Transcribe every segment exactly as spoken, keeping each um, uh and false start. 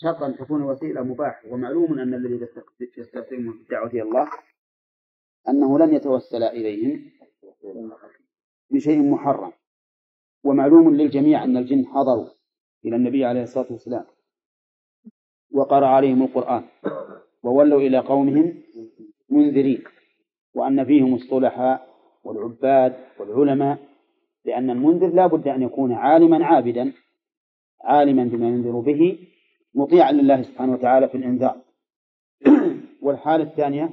شرط أن تكون وسيلة مباح. ومعلوم أن الذي يستخدمه في الدعوة إلى الله أنه لن يتوسل إليهم بشيء محرم. ومعلوم للجميع أن الجن حضروا إلى النبي عليه الصلاة والسلام وقرأ عليهم القرآن وولوا إلى قومهم منذرين، وأن فيهم الصلحاء والعباد والعلماء، لأن المنذر لا بد أن يكون عالما عابدا، عالما بما ينذر به، مطيعا لله سبحانه وتعالى في الإنذار. والحالة الثانية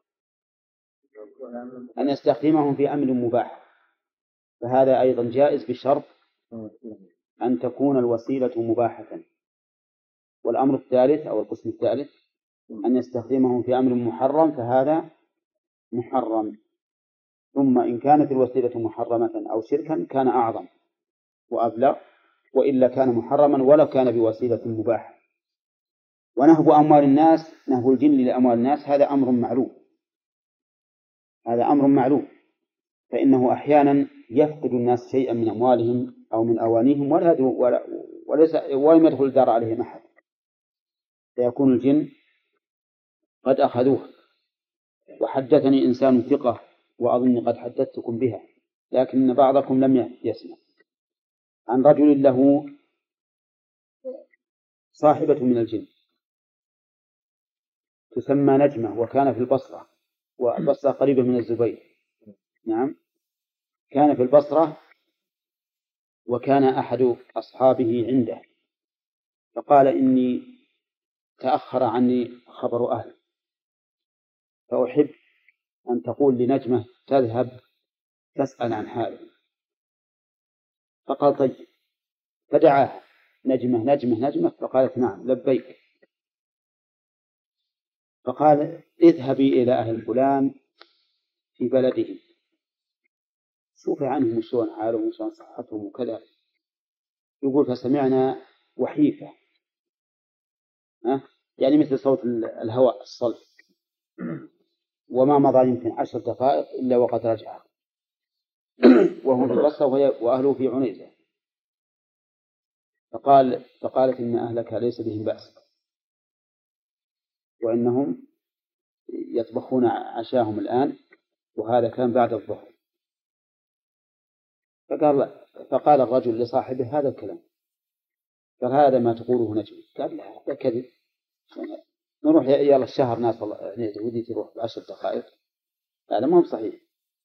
أن يستخدمهم في أمر مباح، فهذا أيضا جائز بشرط أن تكون الوسيلة مباحة. والأمر الثالث أو القسم الثالث أن يستخدمهم في أمر محرم، فهذا محرم. ثم إن كانت الوسيلة محرمة أو شركا كان أعظم وأبلغ، وإلا كان محرما ولو كان بوسيلة مباحة. ونهب أموال الناس، نهب الجن لأموال الناس، هذا أمر معلوم، هذا أمر معلوم، فإنه أحيانا يفقد الناس شيئا من أموالهم أو من أوانيهم ولا ولا وليس ولم يدخل الدار عليهم أحد، فيكون الجن قد أخذوه. وحدثني إنسان ثقة وأظن قد حدثتكم بها، لكن بعضكم لم يسمع، عن رجل له صاحبة من الجن تسمى نجمة، وكان في البصرة، والبصرة قريبة من الزبير. نعم، كان في البصرة، وكان أحد أصحابه عنده، فقال إني تأخر عني خبر أهل، فأحب أن تقول لنجمة تذهب تسأل عن حاله. فقال طيب، فدعاها نجمة نجمة نجمة، فقالت نعم لبيك. فقال اذهبي إلى أهل فلان في بلده، شوفي عنهم شلون حالهم وشلون صحتهم وكذا. يقول فسمعنا وحيفة، أه؟ يعني مثل صوت الهواء الصلب، وما مضى يمكن عشر دقائق إلا وقد رجع، وهم في البصرة وأهله في عنيزة. فقال فقالت إن أهلك ليس بهم بأس، وإنهم يطبخون عشاهم الآن، وهذا كان بعد الظهر. فقال فقال الرجل لصاحبه هذا الكلام، قال هذا ما تقوله نجم. قال لا، هذا كذب، نروح يلا الشهر ناس والله ودي تروح بعشر دقائق، هذا ما هو صحيح.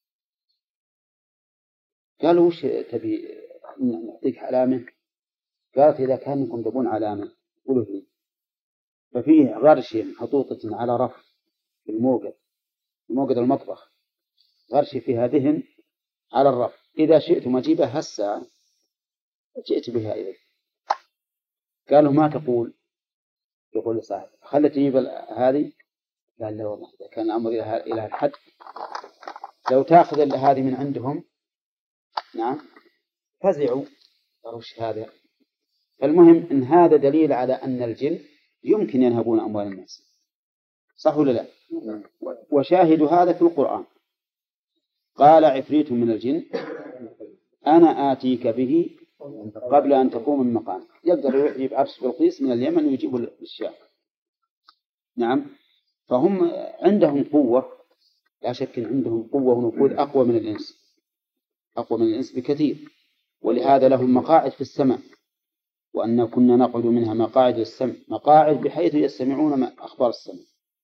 قالوا وش تبي نعطيك علامة؟ قالت إذا كانكم تبون علامة قولوا لي. ففيه غرشة محطوطة على رف في الموقد، موقد المطبخ، غرشة فيها دهن على الرف، إذا شئتم أجيبها هسه جئت بها إليك. قالوا ما تقول؟ يقول لصاحب خلت تجيب هذه. قال لا والله، إذا كان الأمر إلى الحد لو تأخذ هذه من عندهم. نعم، فزعوا وش هذا. فالمهم إن هذا دليل على أن الجن يمكن ينهبون أموال الناس، صح ولا لا؟ وشاهد هذا في القرآن، قال عفريت من الجن أنا آتيك به قبل أن تقوم من مقام. يقدر يجيب عرش بلقيس من اليمن ويجيبه للشام. نعم، فهم عندهم قوة، لا شك عندهم قوة ونفوذ أقوى من الإنس، أقوى من الإنس بكثير، ولهذا لهم مقاعد في السماء، وأن كنا نقعد منها مقاعد للسمع، مقاعد بحيث يستمعون أخبار السماء.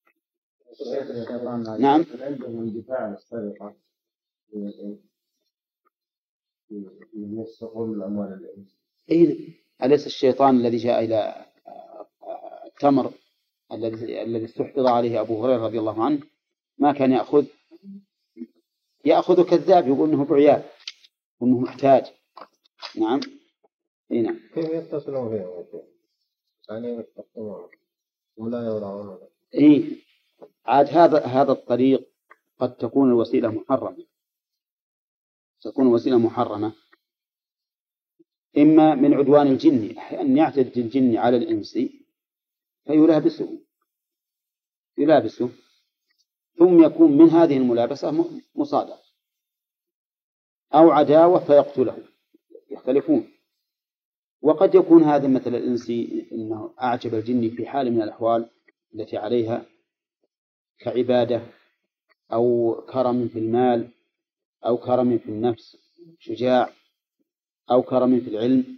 نعم، عندهم اندفاع عن السرقة يستقون الأموال الإنس. إيه، أليس الشيطان الذي جاء إلى التمر الذي الذي استحفظ عليه أبو هريرة رضي الله عنه ما كان يأخذ يأخذ كذاب يقول إنه بعيال وإنه محتاج. نعم، إيه نعم. كيف يتصلون فيهم؟ يعني يتصلون ولا يورعون. إيه، عاد هذا هذا الطريق قد تكون الوسيلة محرمة، تكون وسيلة محرمة إما من عدوان الجن، أن يعتد الجن على الإنس فيلابسه يلابسه ثم يكون من هذه الملابسة مصادرة، أو عداوة فيقتله، يختلفون. وقد يكون هذا مثل الإنسي إنه أعجب الجن في حال من الأحوال التي عليها كعبادة أو كرم في المال أو كرم في النفس شجاع أو كرم في العلم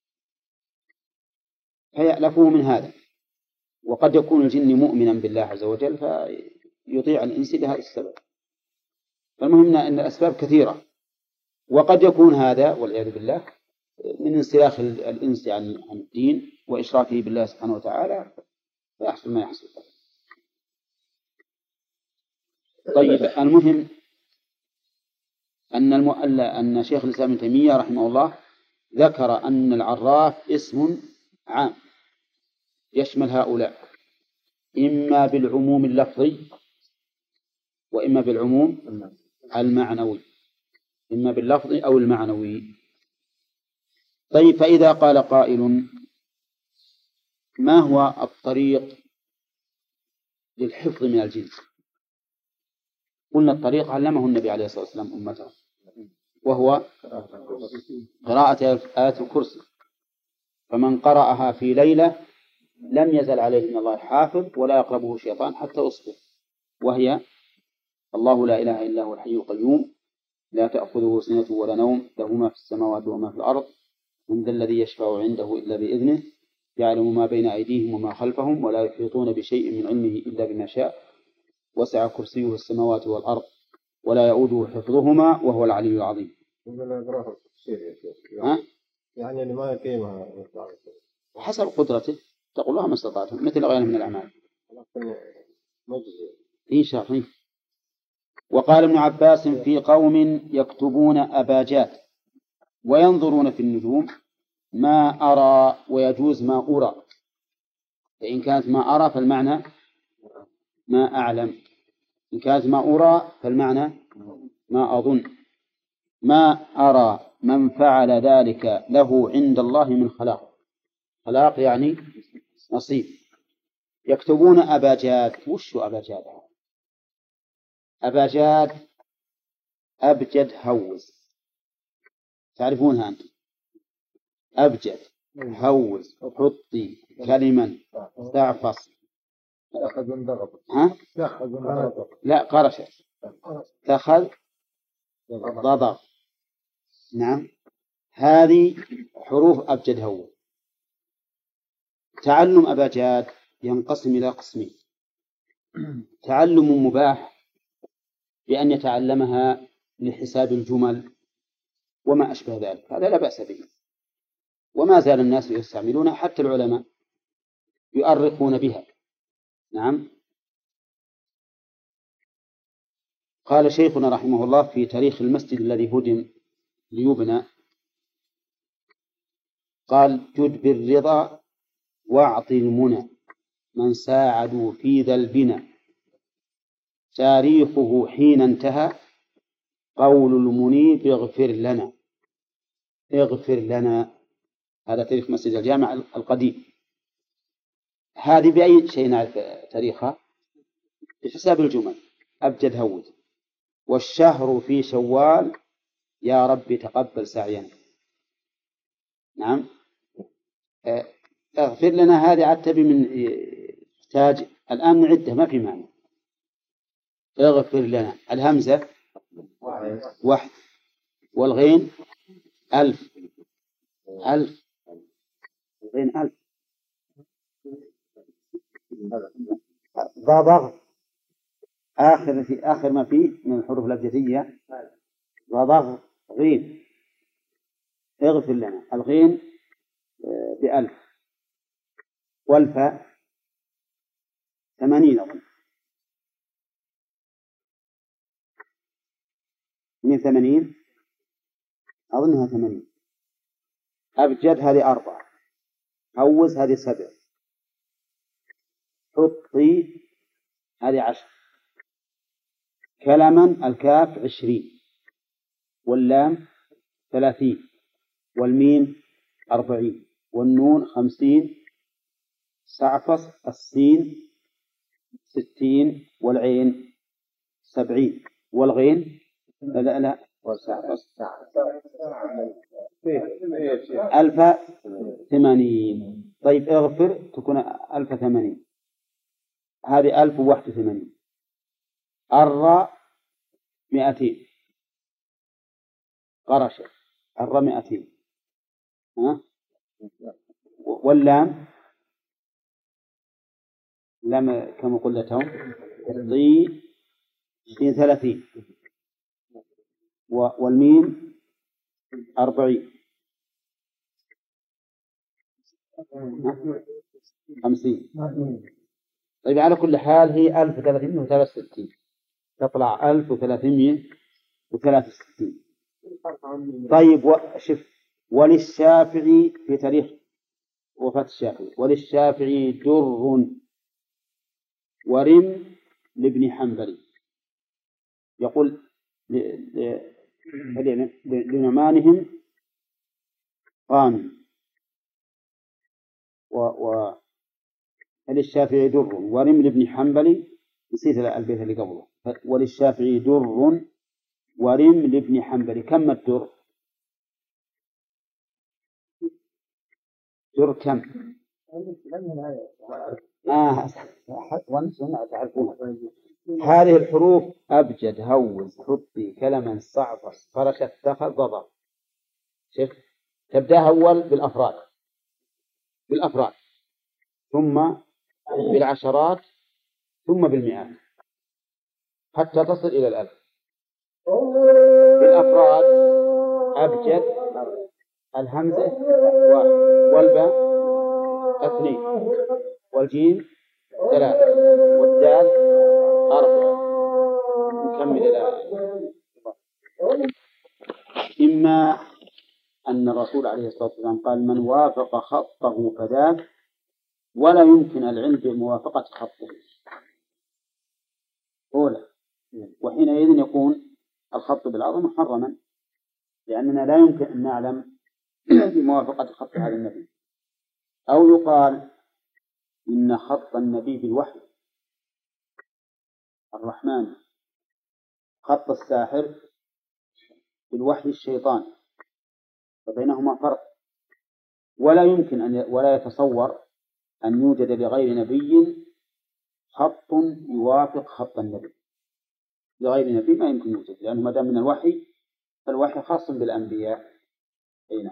فيألفه من هذا. وقد يكون الجن مؤمنا بالله عز وجل فيطيع الإنس لهذا السبب. فالمهم أن الأسباب كثيرة، وقد يكون هذا والعياذ بالله من انسلاخ الإنس عن عن الدين وإشراكه بالله سبحانه وتعالى فيحصل ما يحصل. طيب، المهم أن المؤلف أن شيخ الإسلام ابن تيمية رحمه الله ذكر أن العراف اسم عام يشمل هؤلاء إما بالعموم اللفظي وإما بالعموم المعنوي، إما باللفظ أو المعنوي. طيب، فإذا قال قائل ما هو الطريق للحفظ من الجن؟ قلنا الطريق علمه النبي عليه الصلاة والسلام أمته، وهو قراءة آية الكرسي، فمن قرأها في ليلة لم يزل عليه من الله حافظ ولا يقربه شيطان حتى يصبح، وهي الله لا إله إلا هو الحي القيوم لا تأخذه سنة ولا نوم له ما في السماوات وما في الأرض من ذا الذي يشفع عنده إلا بإذنه يعلم ما بين أيديهم وما خلفهم ولا يحيطون بشيء من علمه إلا بما شاء وسع كرسيه السماوات والأرض ولا يؤوده حفظهما وهو العلي العظيم. ها؟ يعني اللي ما يقيمها حسب قدرته تقول الله ما استطعتم مثل غيره من الأعمال إن شاء الله. وقال ابن عباس في قوم يكتبون أباجات وينظرون في النجوم ما أرى ويجوز ما أرى، فإن كانت ما أرى فالمعنى ما أعلم، إن كانت ما أرى فالمعنى ما أظن. ما أرى من فعل ذلك له عند الله من خلاق، خلاق يعني نصيب. يكتبون أباجات. وش أباجات؟ أباجات أبجد هوز، تعرفونها أنت؟ أبجد هوز حطي كلما تعفص. ها؟ لا قرشت تخذ ضضغ. نعم، هذه حروف أبجد هوز. تعلم أباجاد ينقسم إلى قسمين: تعلم مباح بأن يتعلمها لحساب الجمل وما أشبه ذلك، هذا لا بأس به، وما زال الناس يستعملونها حتى العلماء يؤرخون بها. نعم. قال شيخنا رحمه الله في تاريخ المسجد الذي هدم ليبنى، قال: جد بالرضا واعطي المنى من ساعدوا في ذا البنى تاريخه حين انتهى قول المنيب اغفر لنا. اغفر لنا، هذا تاريخ مسجد الجامع القديم. هذه بأي شيء نعرف تاريخها؟ بحساب الجمل. أبجد هود. والشهر في شوال يا رب تقبل سعينا. نعم. اغفر لنا هذه عاد تبي من تاج الآن نعده ما في معنى. اغفر لنا الهمزة واحد والغين ألف ألف غين ألف ضبغ آخر في آخر ما فيه من الحروف الأبجدية ضبغ غين. اغفر لنا الغين بألف والفاء ثمانين أظن من ثمانين أظنها ثمانين. أبجد هذه أربعة، هوز هذه سبع، حطي هذه عشر، كلما الكاف عشرين، واللام ثلاثين، والمين أربعين، والنون خمسين، سعفص السين ستين، والعين سبعين، والغين لا لا والسعفص ألف ثمانين. طيب اغفر تكون ألف ثمانين، هذه ألف وواحد وثمانين. الراء مئتين، قرش الراء مئتين. ها؟ واللام لام كما قلنا توم ضي عشرين ثلاثين، والميم أربعين خمسين. طيب على كل حال هي ألف وثلاثمائة وثلاثة وستين، تطلع ألف وثلاثمائة وثلاثة وستين. طيب وشف وللشافعي في تاريخ وفاة الشافعي، وللشافعي در ورم لابن حنبل. يقول لنعمانهم قانون، و وللشافعي در ورم لابن حنبل. نسيت البيت اللي قبله، وللشافعي در ورم لابن حنبل. كم الدر؟ در كم؟ آه تعرفون هذه الحروف أبجد هوز حطي كلما صعفص فرش اتخذ ضبط. شوف تبدأ أول بالأفراد بالأفراد ثم بالعشرات ثم بالمئات حتى تصل إلى الألف. بالأفراد أبجد الهمزة والباء اثنين والجيم ثلاثة والدال أربعة. نكمل إلى إما أن الرسول عليه الصلاة والسلام قال من وافق خطه فذاك، ولا يمكن العلم بموافقة خطه أولى، وحينئذ يكون الخط بالعظم محرما، لأننا لا يمكن أن نعلم بموافقة خط هذا النبي. أو يقال إن خط النبي بالوحي الرحمن، خط الساحر بالوحي الشيطان، فبينهما فرق، ولا يمكن أن ولا يتصور أن يوجد لغير نبي خط يوافق خط النبي. لغير نبي ما يمكن يوجد، لأنه ما دام من الوحي فالوحي خاص بالأنبياء. أين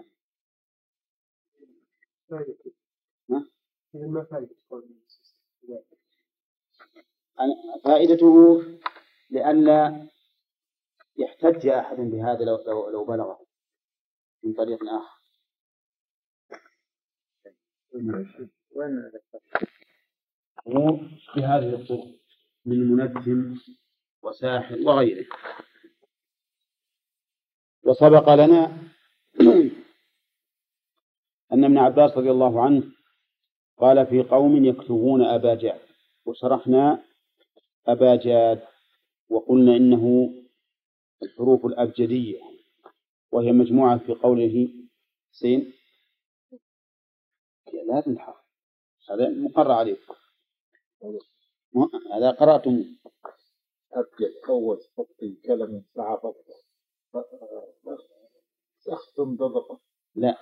فائدته لئلا يحتج أحد بهذا لو, لو, لو بلغه من طريق آخر. بهذه الطرق من منجم وساحر وغيره. وسبق لنا أن ابن عباس رضي الله عنه قال في قوم يكتبون أبا جاد، وشرحنا أبا جاد وقلنا إنه الحروف الأبجدية، وهي مجموعة في قوله سين. لا تنحق، هذا مقرر عليكم، هذا قرأتم. أبجد أول خطي كلمة صعبة أختم ضبطة. لا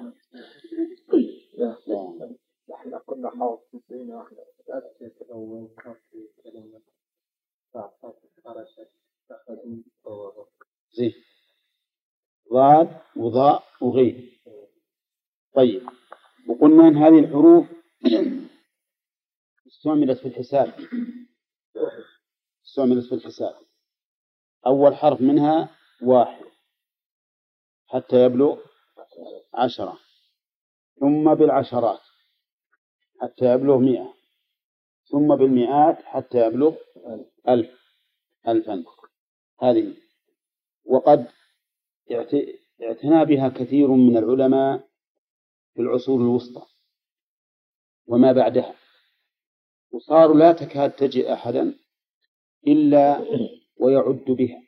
لا احنا كنا حافظين احنا أبجد أول خطي كلمة صعبة فرشت أخذوا ضبطة. زين، ضاد وضاء وغين. طيب، وقلنا أن هذه الحروف استعملت في الحساب استعملت في الحساب أول حرف منها واحد حتى يبلغ عشرة، ثم بالعشرات حتى يبلغ مئة، ثم بالمئات حتى يبلغ ألف ألفا. هذه وقد اعتنى بها كثير من العلماء في العصور الوسطى وما بعدها، وصاروا لا تكاد تجد أحدا إلا ويعد بها.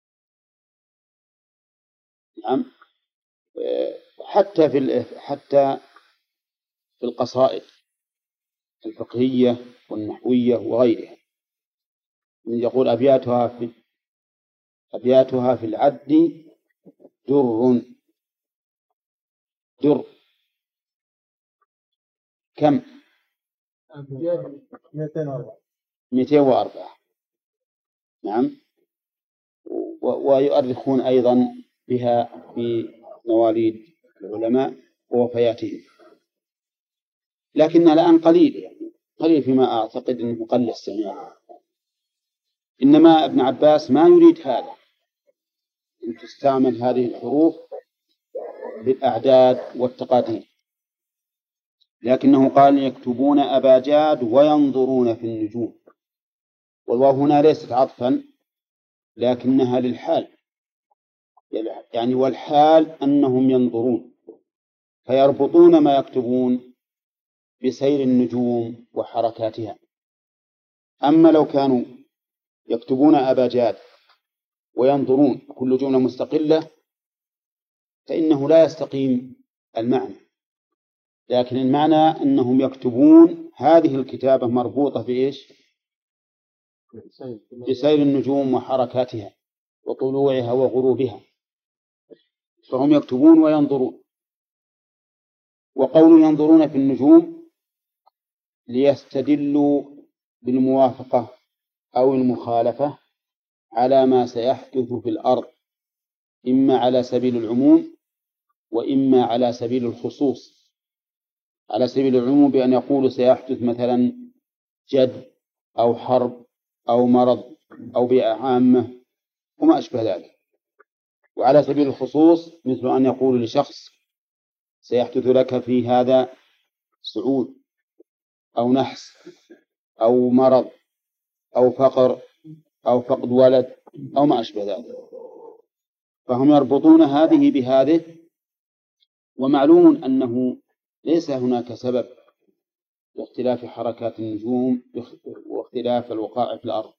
نعم، حتى في حتى في القصائد الفقهية والنحوية وغيرها، يقول أبياتها في أبياتها في العد در در كم؟ مئتين وأربعة. نعم. ويؤرخون أيضا بها في مواليد العلماء ووفياتهم، لكن الآن قليل، يعني قليل فيما أعتقد أنه قل السماع. إنما ابن عباس ما يريد هذا، أن تستعمل هذه الحروف للأعداد والتقادير، لكنه قال يكتبون أباجاد وينظرون في النجوم، والواو هنا ليست عطفا لكنها للحال، يعني والحال أنهم ينظرون فيربطون ما يكتبون بسير النجوم وحركاتها. أما لو كانوا يكتبون أباجاد وينظرون كل جملة مستقلة فإنه لا يستقيم المعنى، لكن المعنى أنهم يكتبون هذه الكتابة مربوطة بإيش؟ بسير النجوم وحركاتها وطلوعها وغروبها، فهم يكتبون وينظرون. وقول ينظرون في النجوم ليستدلوا بالموافقة أو المخالفة على ما سيحدث في الأرض، إما على سبيل العموم وإما على سبيل الخصوص. على سبيل العموم بأن يقولوا سيحدث مثلا جد أو حرب أو مرض أو بيئة عامة وما أشبه ذلك. وعلى سبيل الخصوص مثل أن يقول لشخص سيحدث لك في هذا صعود أو نحس أو مرض أو فقر أو فقد ولد أو ما أشبه ذلك، فهم يربطون هذه بهذه. ومعلوم أنه ليس هناك سبب لاختلاف حركات النجوم واختلاف الوقائع في الأرض.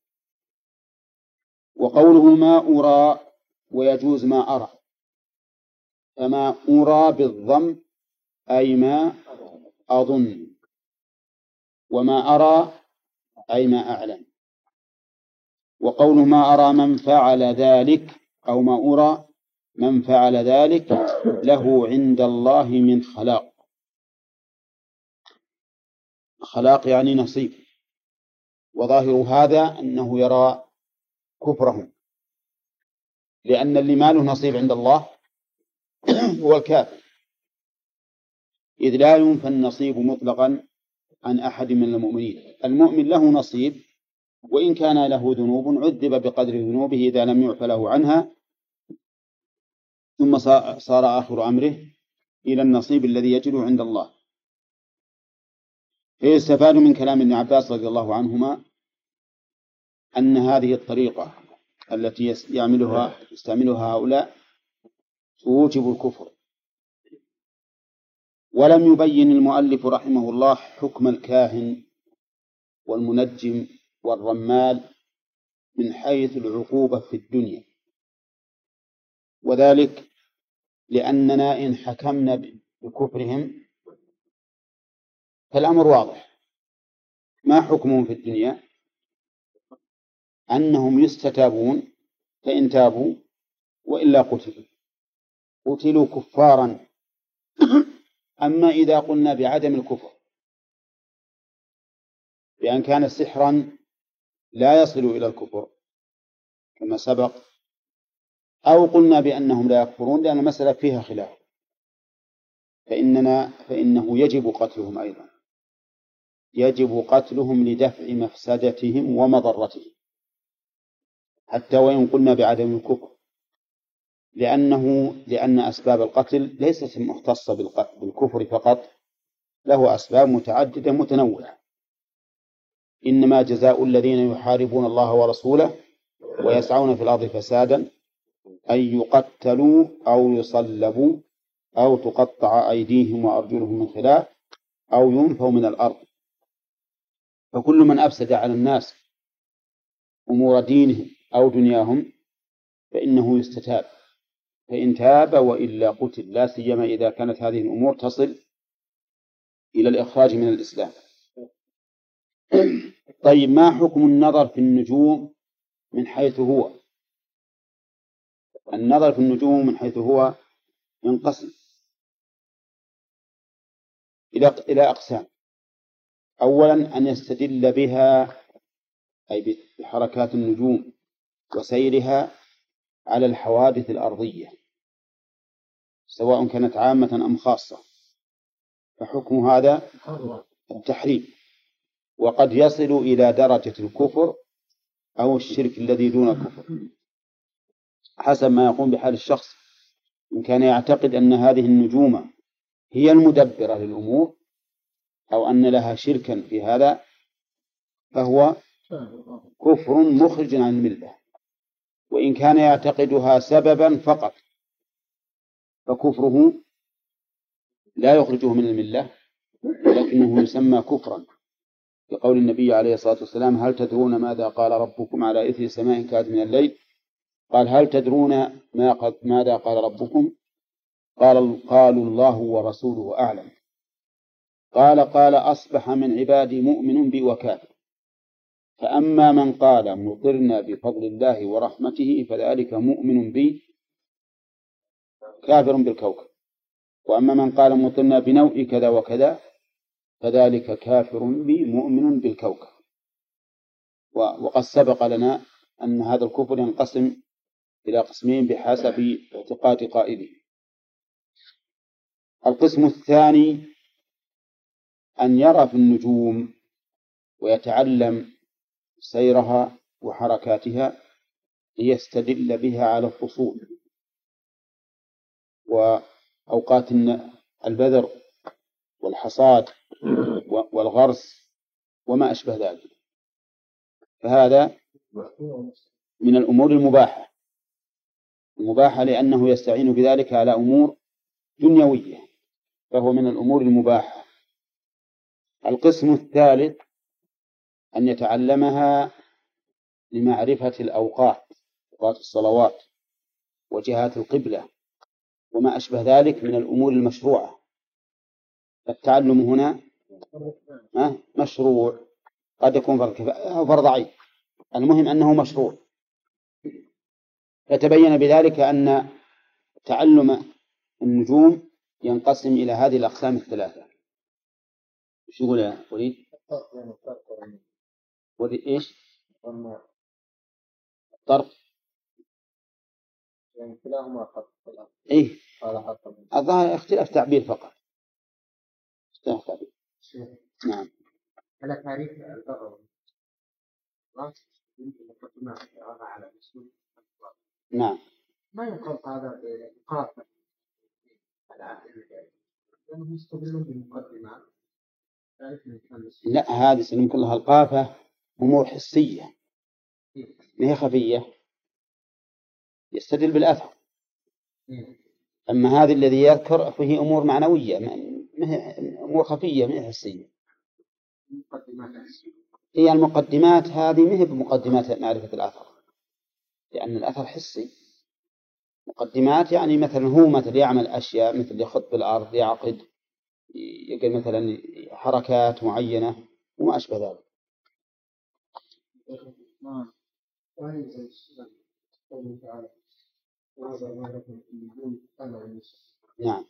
وقوله ما أرى ويجوز ما أرى، فما أرى بالضم أي ما أظن، وما أرى أي ما أعلم. وقوله ما أرى من فعل ذلك أو ما أرى من فعل ذلك له عند الله من خلاق. خلاق يعني نصيب، وظاهر هذا أنه يرى كفرهم، لأن اللي ما له نصيب عند الله هو الكافر، إذ لا ينفى النصيب مطلقا عن أحد من المؤمنين. المؤمن له نصيب وإن كان له ذنوب عذب بقدر ذنوبه إذا لم يعف له عنها، ثم صار آخر أمره إلى النصيب الذي يجده عند الله. فيستفاد من كلام ابن عباس رضي الله عنهما أن هذه الطريقة التي يعملها يستعملها هؤلاء توجب الكفر. ولم يبين المؤلف رحمه الله حكم الكاهن والمنجم والرمال من حيث العقوبة في الدنيا، وذلك لأننا إن حكمنا بكفرهم فالأمر واضح. ما حكمهم في الدنيا؟ أنهم يستتابون فإن تابوا وإلا قتلوا قتلوا كفارا. أما إذا قلنا بعدم الكفر بأن كان سحرا لا يصل إلى الكفر كما سبق، أو قلنا بأنهم لا يكفرون لأن المسألة فيها خلاف، فإننا فإنه يجب قتلهم أيضا، يجب قتلهم لدفع مفسدتهم ومضرتهم حتى وإن قلنا بعدم الكفر، لأنه لأن أسباب القتل ليست مختصة بالكفر فقط، له أسباب متعددة متنوعة. إنما جزاء الذين يحاربون الله ورسوله ويسعون في الأرض فسادا أن يقتلوا أو يصلبوا أو تقطع أيديهم وأرجلهم من خلاف أو ينفوا من الأرض. فكل من أفسد على الناس أمور دينهم أو دنياهم فإنه يستتاب، فإن تاب وإلا قتل، لا سيما إذا كانت هذه الأمور تصل إلى الإخراج من الإسلام. طيب، ما حكم النظر في النجوم من حيث هو؟ النظر في النجوم من حيث هو ينقسم إلى إلى أقسام. أولا أن يستدل بها أي بحركات النجوم وسيرها على الحوادث الأرضية سواء كانت عامة أم خاصة، فحكم هذا التحريم، وقد يصل إلى درجة الكفر أو الشرك الذي دون الكفر حسب ما يقوم بحال الشخص. إن كان يعتقد أن هذه النجوم هي المدبرة للأمور أو أن لها شركا في هذا فهو كفر مخرج عن الملة. وإن كان يعتقدها سببا فقط فكفره لا يخرجه من الملة، لكنه يسمى كفرا، بقول النبي عليه الصلاة والسلام: هل تدرون ماذا قال ربكم على إثر سماء كاد من الليل؟ قال: هل تدرون ما قد ماذا قال ربكم؟ قال قالوا الله ورسوله أعلم. قال قال أصبح من عبادي مؤمن بي وكافر، فأما من قال مطرنا بفضل الله ورحمته فذلك مؤمن بي كافر بالكوكب، وأما من قال مطرنا بنوء كذا وكذا فذلك كافر بي مؤمن بالكوكب. وقد سبق لنا أن هذا الكفر ينقسم إلى قسمين بحسب اعتقاد قائله. القسم الثاني أن يرى في النجوم ويتعلم سيرها وحركاتها ليستدل بها على الفصول وأوقات البذر والحصاد والغرس وما أشبه ذلك، فهذا من الأمور المباحة المباحة لأنه يستعين بذلك على أمور دنيوية، فهو من الأمور المباحة. القسم الثالث أن يتعلمها لمعرفة الأوقات، أوقات الصلوات وجهات القبلة وما أشبه ذلك من الأمور المشروعة. التعلم هنا مشروع، قد يكون فرض كفاية أو فرض عين، المهم أنه مشروع. فتبين بذلك أن تعلم النجوم ينقسم إلى هذه الأقسام الثلاثة. شو يقول يا وليد؟ وليد إيش؟ الطرق يعني كلاهما خط. إيه؟ الظاهر اختلاف تعبير فقط. اختلاف تعبير. نعم. على تعريف الضرر. نعم. ما يقال هذا بقافة لأنهم يستدلون بمقدمات. لا، هذه سلم كلها القافة أمور حسية ما هي خفية، يستدل بالأثر. أما هذه الذي يذكر فيه أمور معنوية أمور خفية ما هي حسية. هي المقدمات هذه ما هي بمقدمات معرفة الأثر، لأن الأثر حسي. مقدمات يعني مثلا هو مثل يعمل أشياء مثل يخط بالأرض، يعقد، يقول مثلا حركات معينة وما أشبه ذلك. نعم.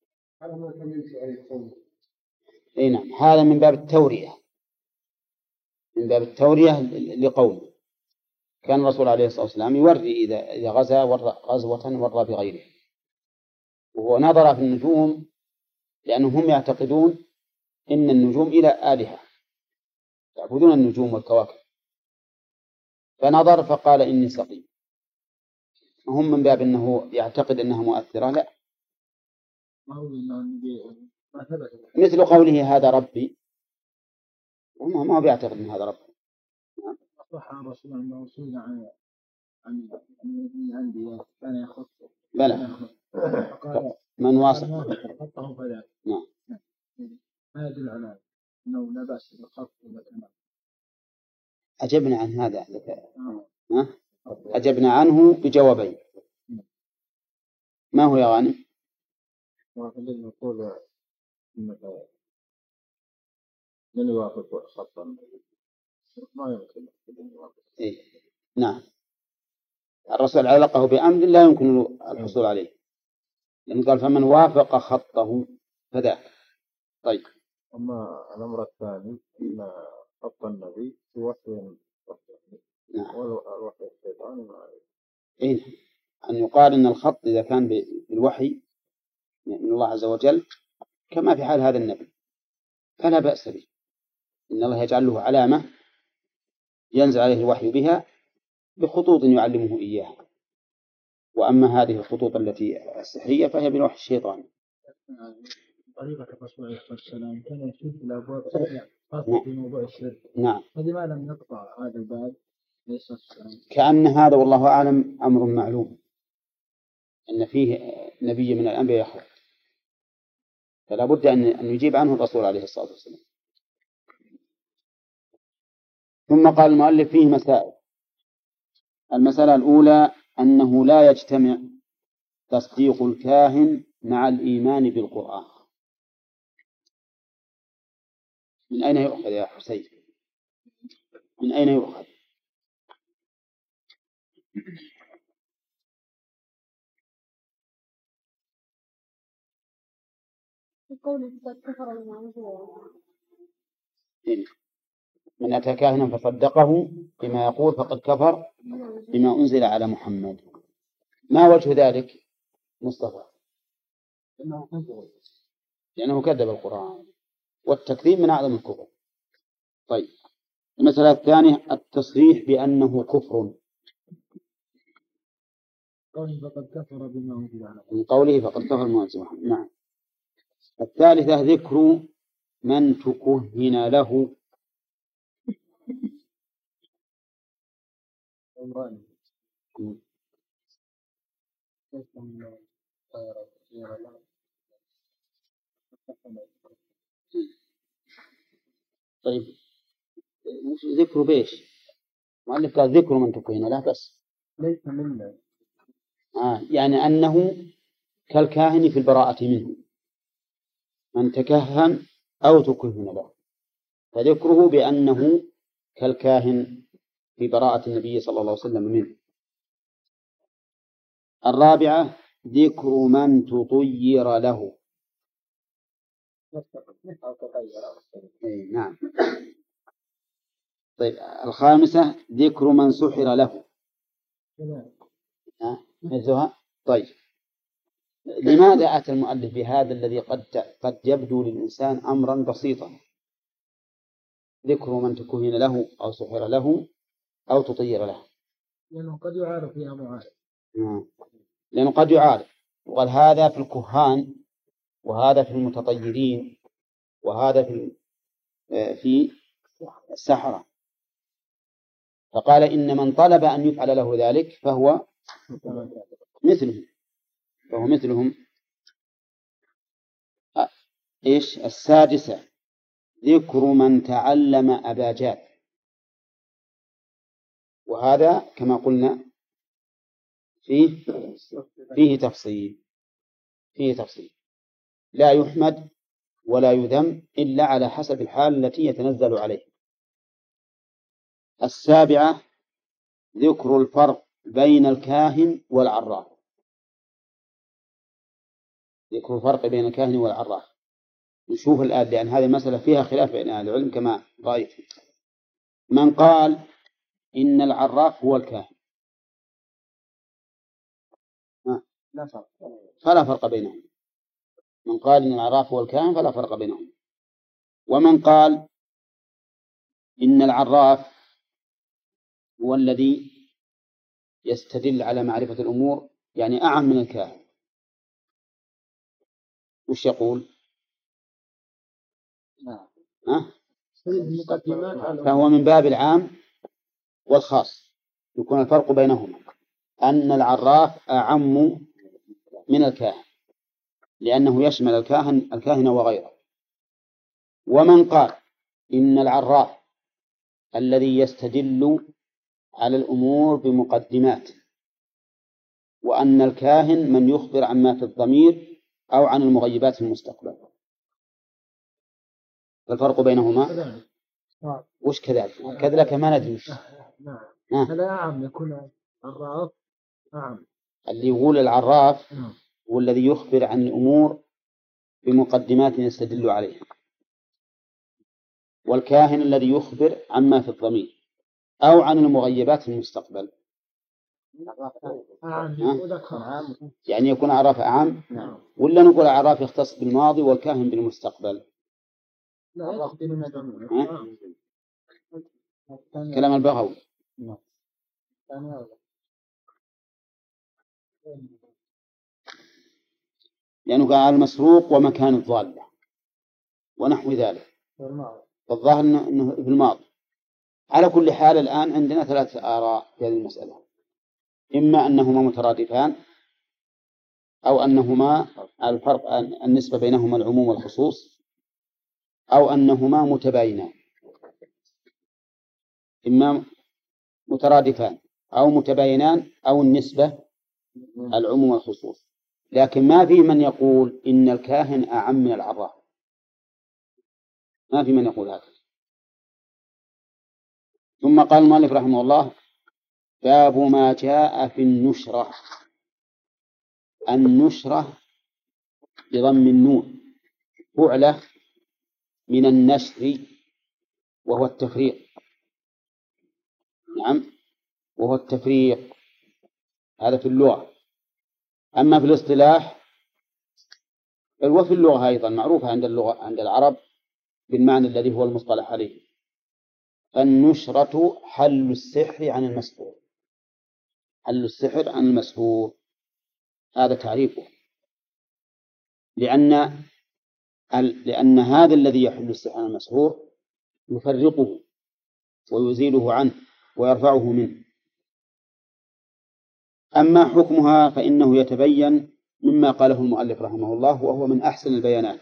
أي نعم، هذا من باب التورية، من باب التورية لقوله. كان الرسول عليه الصلاة والسلام يوري إذا إذا غزا غزوة ورى بغيره، وهو نظر في النجوم لأنهم هم يعتقدون إن النجوم إلى آلهة، يعبدون النجوم والكواكب، فنظر فقال إني سقيم. هم من باب أنه يعتقد أنها مؤثرة، لا، مثل قوله هذا ربي، وما ما بيعتقد أن هذا ربي. صح عن رسول الله أنه سئل عن عن الأنبياء كان يخط. بلى. من واصل خطه فلا. نعم. ما يدل على أنه لا بأس بالخط ولا كلام. أجبنا عن هذا. ها؟ أجبنا عنه بجوابين. ما هو يا غانم؟ نقول من يوافق خطا ما يمكن. إيه؟ نعم. الرسول علقه بأمر لا يمكن الحصول عليه، لأنه قال فمن وافق خطه فذاك. طيب. أما الأمر الثاني أن خط النبي في وحي نعم. والوحي الشيطاني إيه؟ أن يقال أن الخط إذا كان بالوحي من الله عز وجل كما في حال هذا النبي فلا بأس به، إن الله يجعل له علامة ينزل عليه الوحي بها بخطوط يعلمه إياها. وأما هذه الخطوط التي السحرية فهي بالوحي الشيطاني. طريقة الرسول عليه الصلاة والسلام كان يشوف الأبواب خاصة نعم. في موضوع الشرك. نعم. فلماذا لم يقطع هذا الباب؟ كأن هذا والله أعلم أمر معلوم أن فيه نبي من الأنبياء يخرج، فلا بد أن يجيب عنه الرسول عليه الصلاة والسلام. ثم قال المؤلف فيه مسائل. المسألة الأولى أنه لا يجتمع تصديق الكاهن مع الإيمان بالقرآن. من أين يؤخذ يا حسين؟ من أين يؤخذ؟ من أتى كاهنا فصدقه بما يقول فقد كفر بما أنزل على محمد. ما وجه ذلك مصطفى؟ لأنه كذب القرآن، والتكذيب من أعظم الكفر. طيب، المسألة الثانية التصريح بأنه كفر فقد كفر بما أنزل على من قوله فقد كفر بما أنزل على محمد. نعم. الثالثة ذكر من تكهن له. طيب، ذكر بيش؟ مؤلف قال ذكر من تكهن له بس ليس منا. آه يعني أنه كالكاهن في البراءة منه، من تكهن أو تكهن له، فذكره بأنه كالكاهن في براءة النبي صلى الله عليه وسلم منه. الرابعة ذكر من تطير له. أي نعم. طيب، الخامسة ذكر من سحر له. أه؟ مثلها. طيب، لماذا أتى المؤلف بهذا الذي قد قد يبدو للإنسان أمرا بسيطا؟ ذكر من تكهن له أو سحر له أو تطير له. لأنه قد يعارف فيها معارف. آه. لأنه قد يعارف، وقال هذا في الكهان وهذا في المتطيرين وهذا في في السحرة. فقال إن من طلب أن يفعل له ذلك فهو مثلهم فهو مثلهم. إيش السادسة ذكر من تعلم أباجات، وهذا كما قلنا فيه فيه تفصيل فيه تفصيل لا يحمد ولا يذم إلا على حسب الحال التي يتنزل عليه. السابعة ذكر الفرق بين الكاهن والعراف. ذكر الفرق بين الكاهن والعراف. نشوف الآن، لأن هذه مسألة فيها خلاف بين أهل العلم كما رأيت. من قال إن العراف هو الكاهن فلا فرق بينهم. من قال إن العراف هو الكاهن فلا فرق بينهم. ومن قال إن العراف هو الذي يستدل على معرفة الأمور يعني أعم من الكاهن، وش يقول؟ أه؟ فهو من باب العام والخاص، يكون الفرق بينهما أن العراف أعم من الكاهن لأنه يشمل الكاهن الكاهن وغيره. ومن قال إن العراف الذي يستدل على الأمور بمقدمات، وأن الكاهن من يخبر عما في الضمير أو عن المغيبات في المستقبل. الفرق بينهما وش كذلك؟ كذلك ما ندري وش. هذا أعم يكون العراف أعم. اللي يقول العراف هو الذي يخبر عن الأمور بمقدمات يستدل عليها، والكاهن الذي يخبر عما في الضمير أو عن المغيبات في المستقبل. يعني يكون عراف عام ولا نقول عراف يختص بالماضي والكاهن بالمستقبل؟ كلام البغوي. لأنه يعني قال المسروق ومكان الضالة ونحو ذلك، فالظاهر أنه في الماضي. على كل حال الآن عندنا ثلاث آراء في هذه المسألة، إما أنهما مترادفان أو أنهما الفرق النسبة بينهما العموم والخصوص، أو أنهما متباينان، إما مترادفان أو متباينان أو النسبة العموم والخصوص. لكن ما في من يقول إن الكاهن أعم من العراف، ما في من يقول هذا. ثم قال المؤلف رحمه الله: باب ما جاء في النشرة. النشرة بضم النون فعلة من النشر وهو التفريق. نعم، وهو التفريق، هذا في اللغة. أما في الاصطلاح وفي اللغة أيضا معروفة عند اللغة عند العرب بالمعنى الذي هو المصطلح عليه. النشرة حل السحر عن المسحور، حل السحر عن المسحور، هذا تعريفه. لأن لأن هذا الذي يحل السحر عن المسحور يفرقه ويزيله عنه ويرفعه منه. أما حكمها فإنه يتبين مما قاله المؤلف رحمه الله، وهو من أحسن البيانات.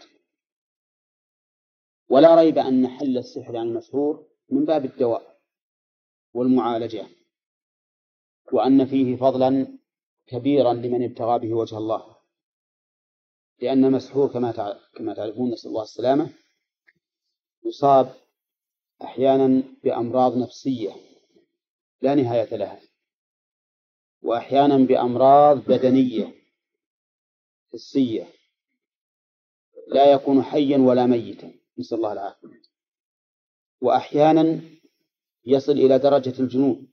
ولا ريب أن حل السحر عن المسحور من باب الدواء والمعالجة، وأن فيه فضلا كبيرا لمن ابتغى به وجه الله، لأن المسحور كما كما تعرفون نسأل الله السلامة يصاب أحيانا بأمراض نفسية لا نهاية لها، وأحيانا بأمراض بدنية حسية لا يكون حيا ولا ميتا نسأل الله العافية، وأحيانا يصل إلى درجة الجنون،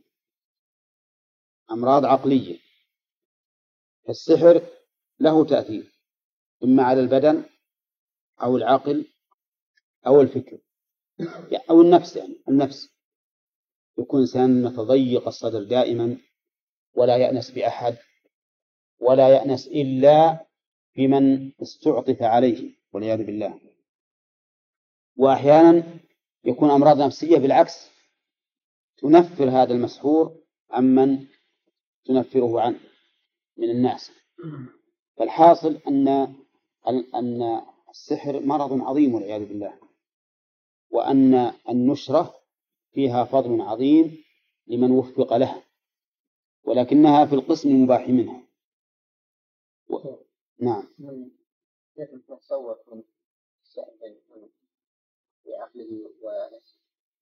أمراض عقلية. فالسحر له تأثير إما على البدن أو العقل أو الفكر أو النفس. يعني النفس يكون إنسان متضيق الصدر دائما ولا يأنس بأحد ولا يأنس إلا بمن استعطف عليه والعياذ بالله. وأحيانا يكون أمراض نفسية بالعكس تنفر هذا المسحور عمن تنفره عنه من الناس. فالحاصل أن أن السحر مرض عظيم والعياذ بالله، وأن النشرة فيها فضل عظيم لمن وفق له، ولكنها في القسم المباح منها. و... نعم. كيف نتصور من بعقله ونفسه؟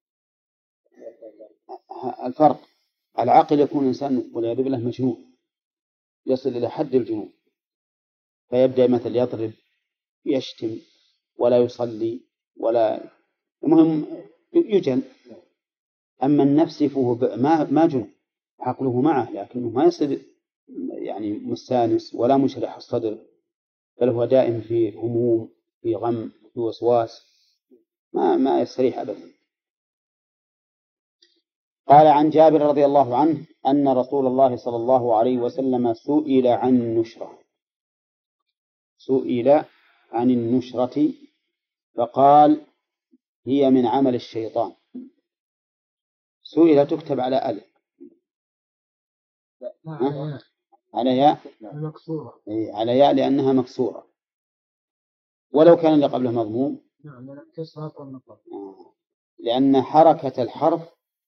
الفرق العقل يكون إنسان والعياذ بالله مجنون يصل إلى حد الجنون، فيبدأ مثل يضرب يشتم ولا يصلي ولا المهم يجن. أما النفس فهو ما ما جن، عقله معه لكنه ما يصير يعني مستانس ولا منشرح الصدر، بل هو دائم في هموم في غم في وسواس، ما ما يستريح أبدا. قال عن جابر رضي الله عنه أن رسول الله صلى الله عليه وسلم سئل عن النشرة سئل عن النشرة فقال هي من عمل الشيطان. سئل تكتب على ألف على ياء مكسورة، على ياء لأنها مكسورة، ولو كان اللي قبله مضموم لأن حركة الحرف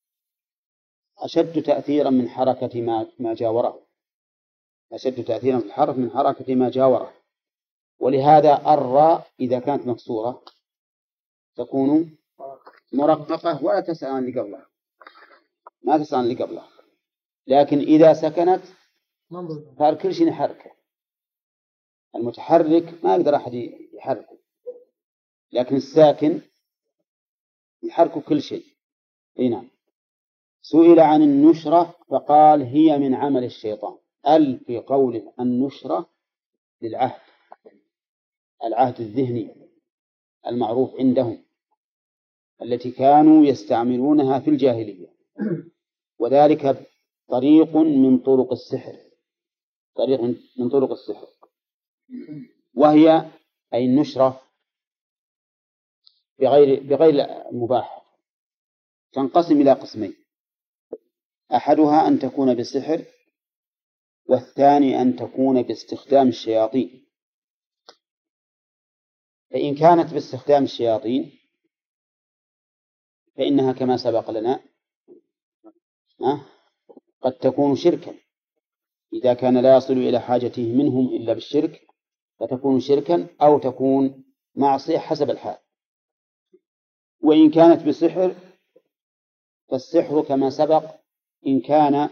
أشد تأثيرا من حركة ما ما جاوره، أشد تأثيرا في الحرف من حركة ما جاوره. ولهذا الراء إذا كانت مكسورة تكون مرققة ولا تسأل عن اللي قبلها، ما تسأل عن اللي قبلها. لكن إذا سكنت صار كل شيء حركة، المتحرك ما يقدر أحد يحركه، لكن الساكن يحرك كل شيء. هنا سئل عن النشرة فقال هي من عمل الشيطان. ال في قوله النشرة للعهد، العهد الذهني المعروف عندهم التي كانوا يستعملونها في الجاهلية، وذلك طريق من طرق السحر، طريق من طرق السحر. وهي أي النشرة بغير بغير مباح تنقسم إلى قسمين: أحدها أن تكون بالسحر، والثاني أن تكون باستخدام الشياطين. فإن كانت باستخدام الشياطين فإنها كما سبق لنا قد تكون شركا، إذا كان لا يصل إلى حاجته منهم إلا بالشرك فتكون شركا، أو تكون معصية حسب الحال. وإن كانت بسحر فالسحر كما سبق إن كان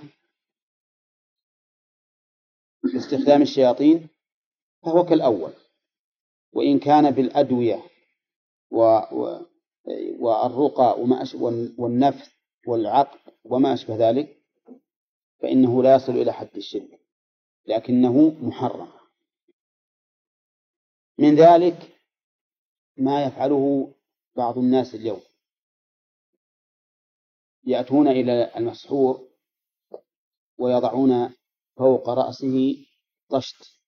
باستخدام الشياطين فهو كالأول، وإن كان بالأدوية والرقى والنفث والعقد وما أشبه ذلك فإنه لا يصل إلى حد الشرك لكنه محرم. من ذلك ما يفعله بعض الناس اليوم، يأتون إلى المسحور ويضعون فوق رأسه طشت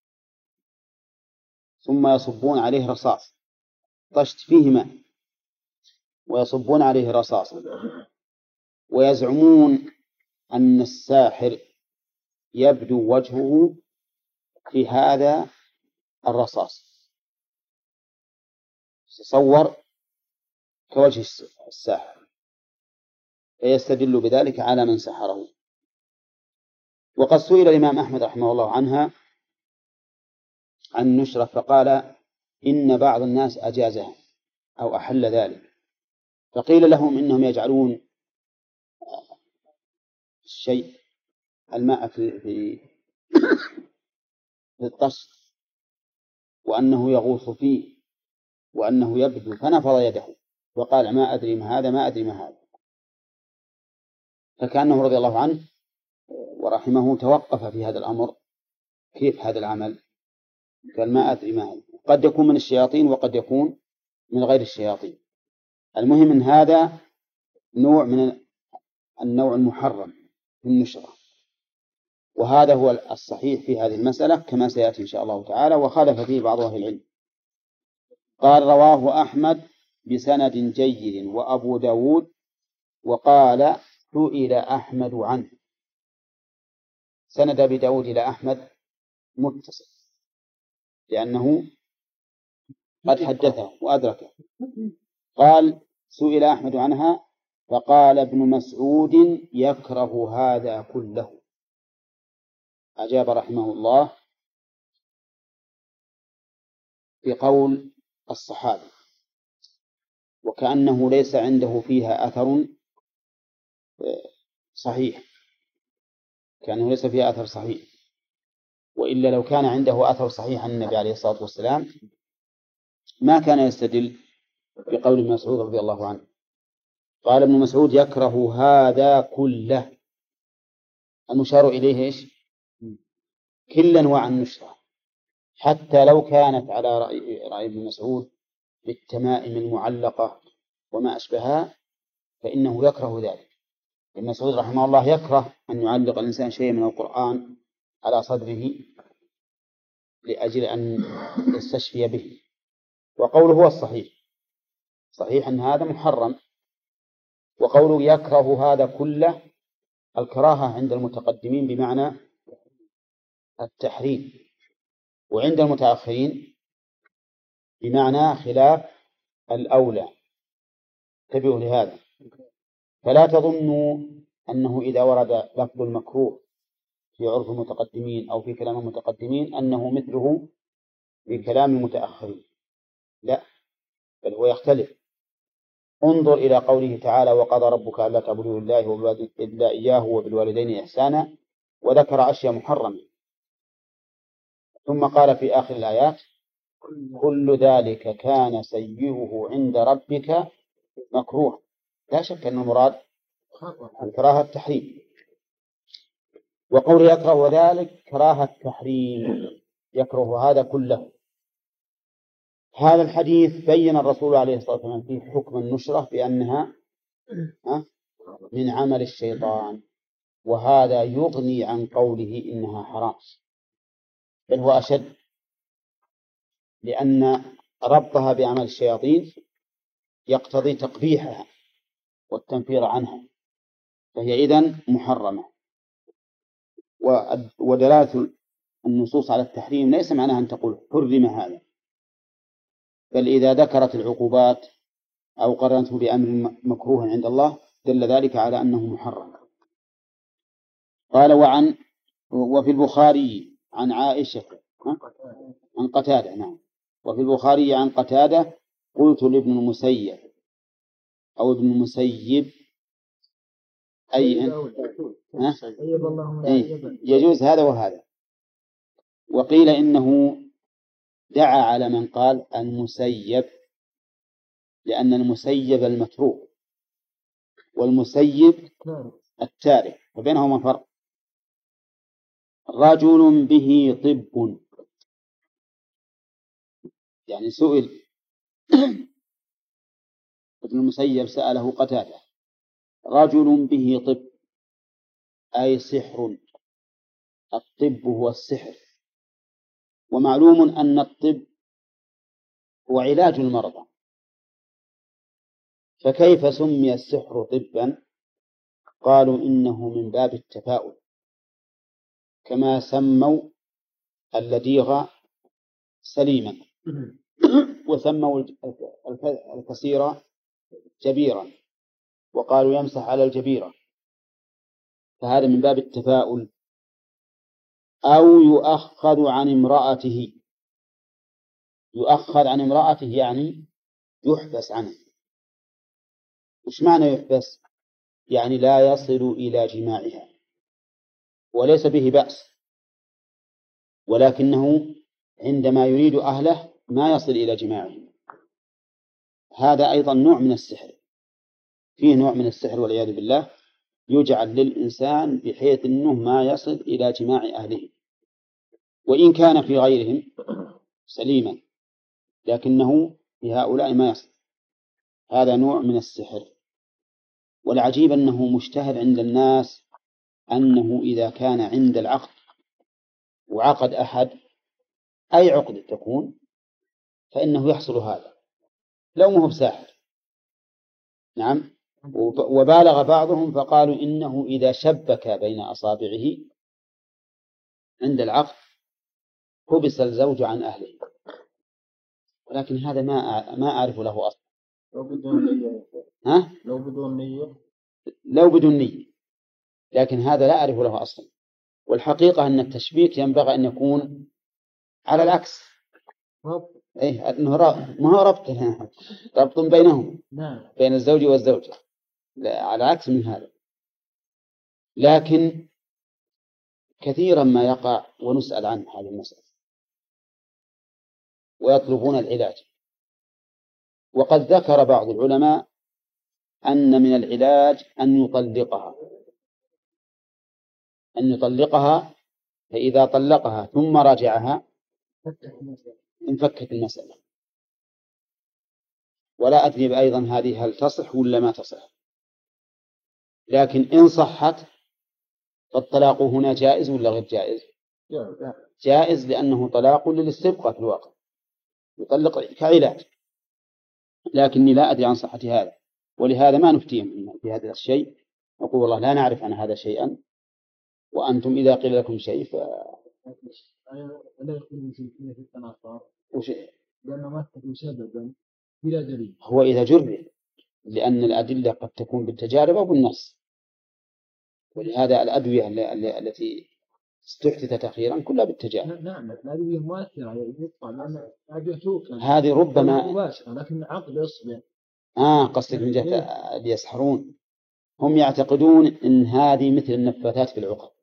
ثم يصبون عليه رصاص، طشت فيه ماء ويصبون عليه رصاص، ويزعمون أن الساحر يبدو وجهه في هذا الرصاص، تصور كوجه الساحر، فيستدل بذلك على من سحره. وقد سئل الإمام أحمد رحمه الله عنها عن النشرة فقال إن بعض الناس أجازها أو أحل ذلك، فقيل لهم إنهم يجعلون الشيء الماء في في الطشت وأنه يغوص فيه وأنه يبدو، فنفض يده وقال ما أدري ما هذا ما أدري ما هذا، فكأنه رضي الله عنه ورحمه توقف في هذا الأمر، كيف هذا العمل؟ قال ما أدري ما هذا، قد يكون من الشياطين وقد يكون من غير الشياطين. المهم أن هذا نوع من النوع المحرم في النشرة، وهذا هو الصحيح في هذه المسألة كما سيأتي إن شاء الله تعالى، وخالف فيه بعض أهل العلم. قال رواه أحمد بسند جيد وأبو داود، وقال سئل أحمد عنه. سند أبي داود إلى أحمد متصل لأنه قد حدثه وأدركه. قال سئل أحمد عنها فقال ابن مسعود يكره هذا كله. أجاب رحمه الله بقول الصحابي، وكأنه ليس عنده فيها أثر صحيح، كأنه ليس فيها أثر صحيح، وإلا لو كان عنده أثر صحيح عن النبي عليه الصلاة والسلام ما كان يستدل بقول ابن مسعود رضي الله عنه. قال ابن مسعود يكره هذا كله، المشار إليه إيش؟ كل أنواع النشرة، حتى لو كانت على رأي, رأي ابن مسعود بالتمائم المعلقة وما أشبهها فإنه يكره ذلك. ابن مسعود رحمه الله يكره أن يعلق الإنسان شيء من القرآن على صدره لأجل أن يستشفي به، وقوله هو الصحيح، صحيح أن هذا محرم. وقوله يكره هذا كله، الكراهة عند المتقدمين بمعنى التحريم، وعند المتأخرين بمعنى خلاف الأولى. انتبهوا لهذا، فلا تظنوا أنه إذا ورد لفظ المكروه في عرف المتقدمين أو في كلام المتقدمين أنه مثله في كلام المتأخرين، لا، بل هو يختلف. انظر إلى قوله تعالى وقضى ربك ألا تعبدوا إلا إياه وبالوالدين إحسانا، وذكر أشياء محرمة، ثم قال في آخر الآيات كل ذلك كان سيئه عند ربك مكروه. لا شك أن المراد خطأ. الكراهة التحريم. وقول يكره ذلك كراهة التحريم، يكره هذا كله. هذا الحديث بين الرسول عليه الصلاة والسلام فيه حكم النشرة بأنها من عمل الشيطان، وهذا يغني عن قوله إنها حرام، بل هو أشد، لأن ربطها بعمل الشياطين يقتضي تقبيحها والتنفير عنها، فهي إذن محرمة. ودلالة النصوص على التحريم ليس معناها أن تقول حرم هذا، بل إذا ذكرت العقوبات أو قرنته بأمر مكروه عند الله دل ذلك على أنه محرم. قال وعن وفي البخاري عن عائشة عن قتادة، نعم، وفي البخاري عن قتادة قلت لابن المسيب أو ابن المسيب أي ها؟ أي يجوز هذا وهذا. وقيل إنه دعا على من قال المسيب، لأن المسيب المتروك والمسيب التارك، وبينهما فرق. رجل به طب، يعني سئل ابن المسيب سأله قتادة رجل به طب أي سحر، الطب هو السحر، ومعلوم أن الطب هو علاج المرضى، فكيف سمي السحر طبا؟ قالوا إنه من باب التفاؤل، كما سموا اللديغ سليما وسموا الكثير جبيرا وقالوا يمسح على الجبيرة، فهذا من باب التفاؤل. أو يؤخذ عن امرأته، يؤخذ عن امرأته يعني يحبس عنه. وش معنى يحبس؟ يعني لا يصل إلى جماعها، وليس به بأس، ولكنه عندما يريد أهله ما يصل إلى جماعهم. هذا أيضا نوع من السحر، فيه نوع من السحر والعياذ بالله يجعل للإنسان بحيث أنه ما يصل إلى جماع أهله، وإن كان في غيرهم سليما لكنه في هؤلاء ما يصل. هذا نوع من السحر. والعجيب أنه مشتهر عند الناس أنه إذا كان عند العقد وعقد أحد أي عقد تكون فإنه يحصل هذا لو ما هو بساحر. نعم. وبالغ بعضهم فقالوا إنه إذا شبك بين أصابعه عند العقد حبس الزوج عن أهله، ولكن هذا ما ما أعرف له أصلا. لو بدون نية. ها؟ لو بدون نية. لو بدون نية، لكن هذا لا أعرف له أصلا. والحقيقة أن التشبيك ينبغي أن يكون على العكس. ربط. إيه أنه ربط، ما هو ربط ربط بينهم. نعم. بين الزوج والزوجة، لا على عكس من هذا. لكن كثيرا ما يقع ونسأل عن هذه المسألة ويطلبون العلاج. وقد ذكر بعض العلماء أن من العلاج أن يطلقها أن يطلقها فإذا طلقها ثم رجعها انفكت المسألة. ولا أدري أيضا هذه هل تصح ولا ما تصح، لكن إن صحت فالطلاق هنا جائز ولا غير جائز؟ جائز، لأنه طلاق للاستبقاء في الواقع، يطلق كعلاج، لكني لا أدري عن صحة هذا، ولهذا ما نفتيهم في هذا الشيء. نقول والله لا نعرف عن هذا شيئا، وأنتم إذا قيل لكم شيء ف... لا يكون مشركين في التناصر وش... لأنه ما تكون سببا بلا دليل. هو إذا جرب، لأن الأدلة قد تكون بالتجارب أو بالنص، ولهذا الأدوية التي استحدثت أخيرا كلها بالتجارب. نعم الأدوية مؤثرة يطلع لأن أدوية توكل هذه ربما مباشرة، لكن عقل يصبح. آه قصدك من جهة اللي يسحرون، هم يعتقدون إن هذه مثل النفاثات في العقد.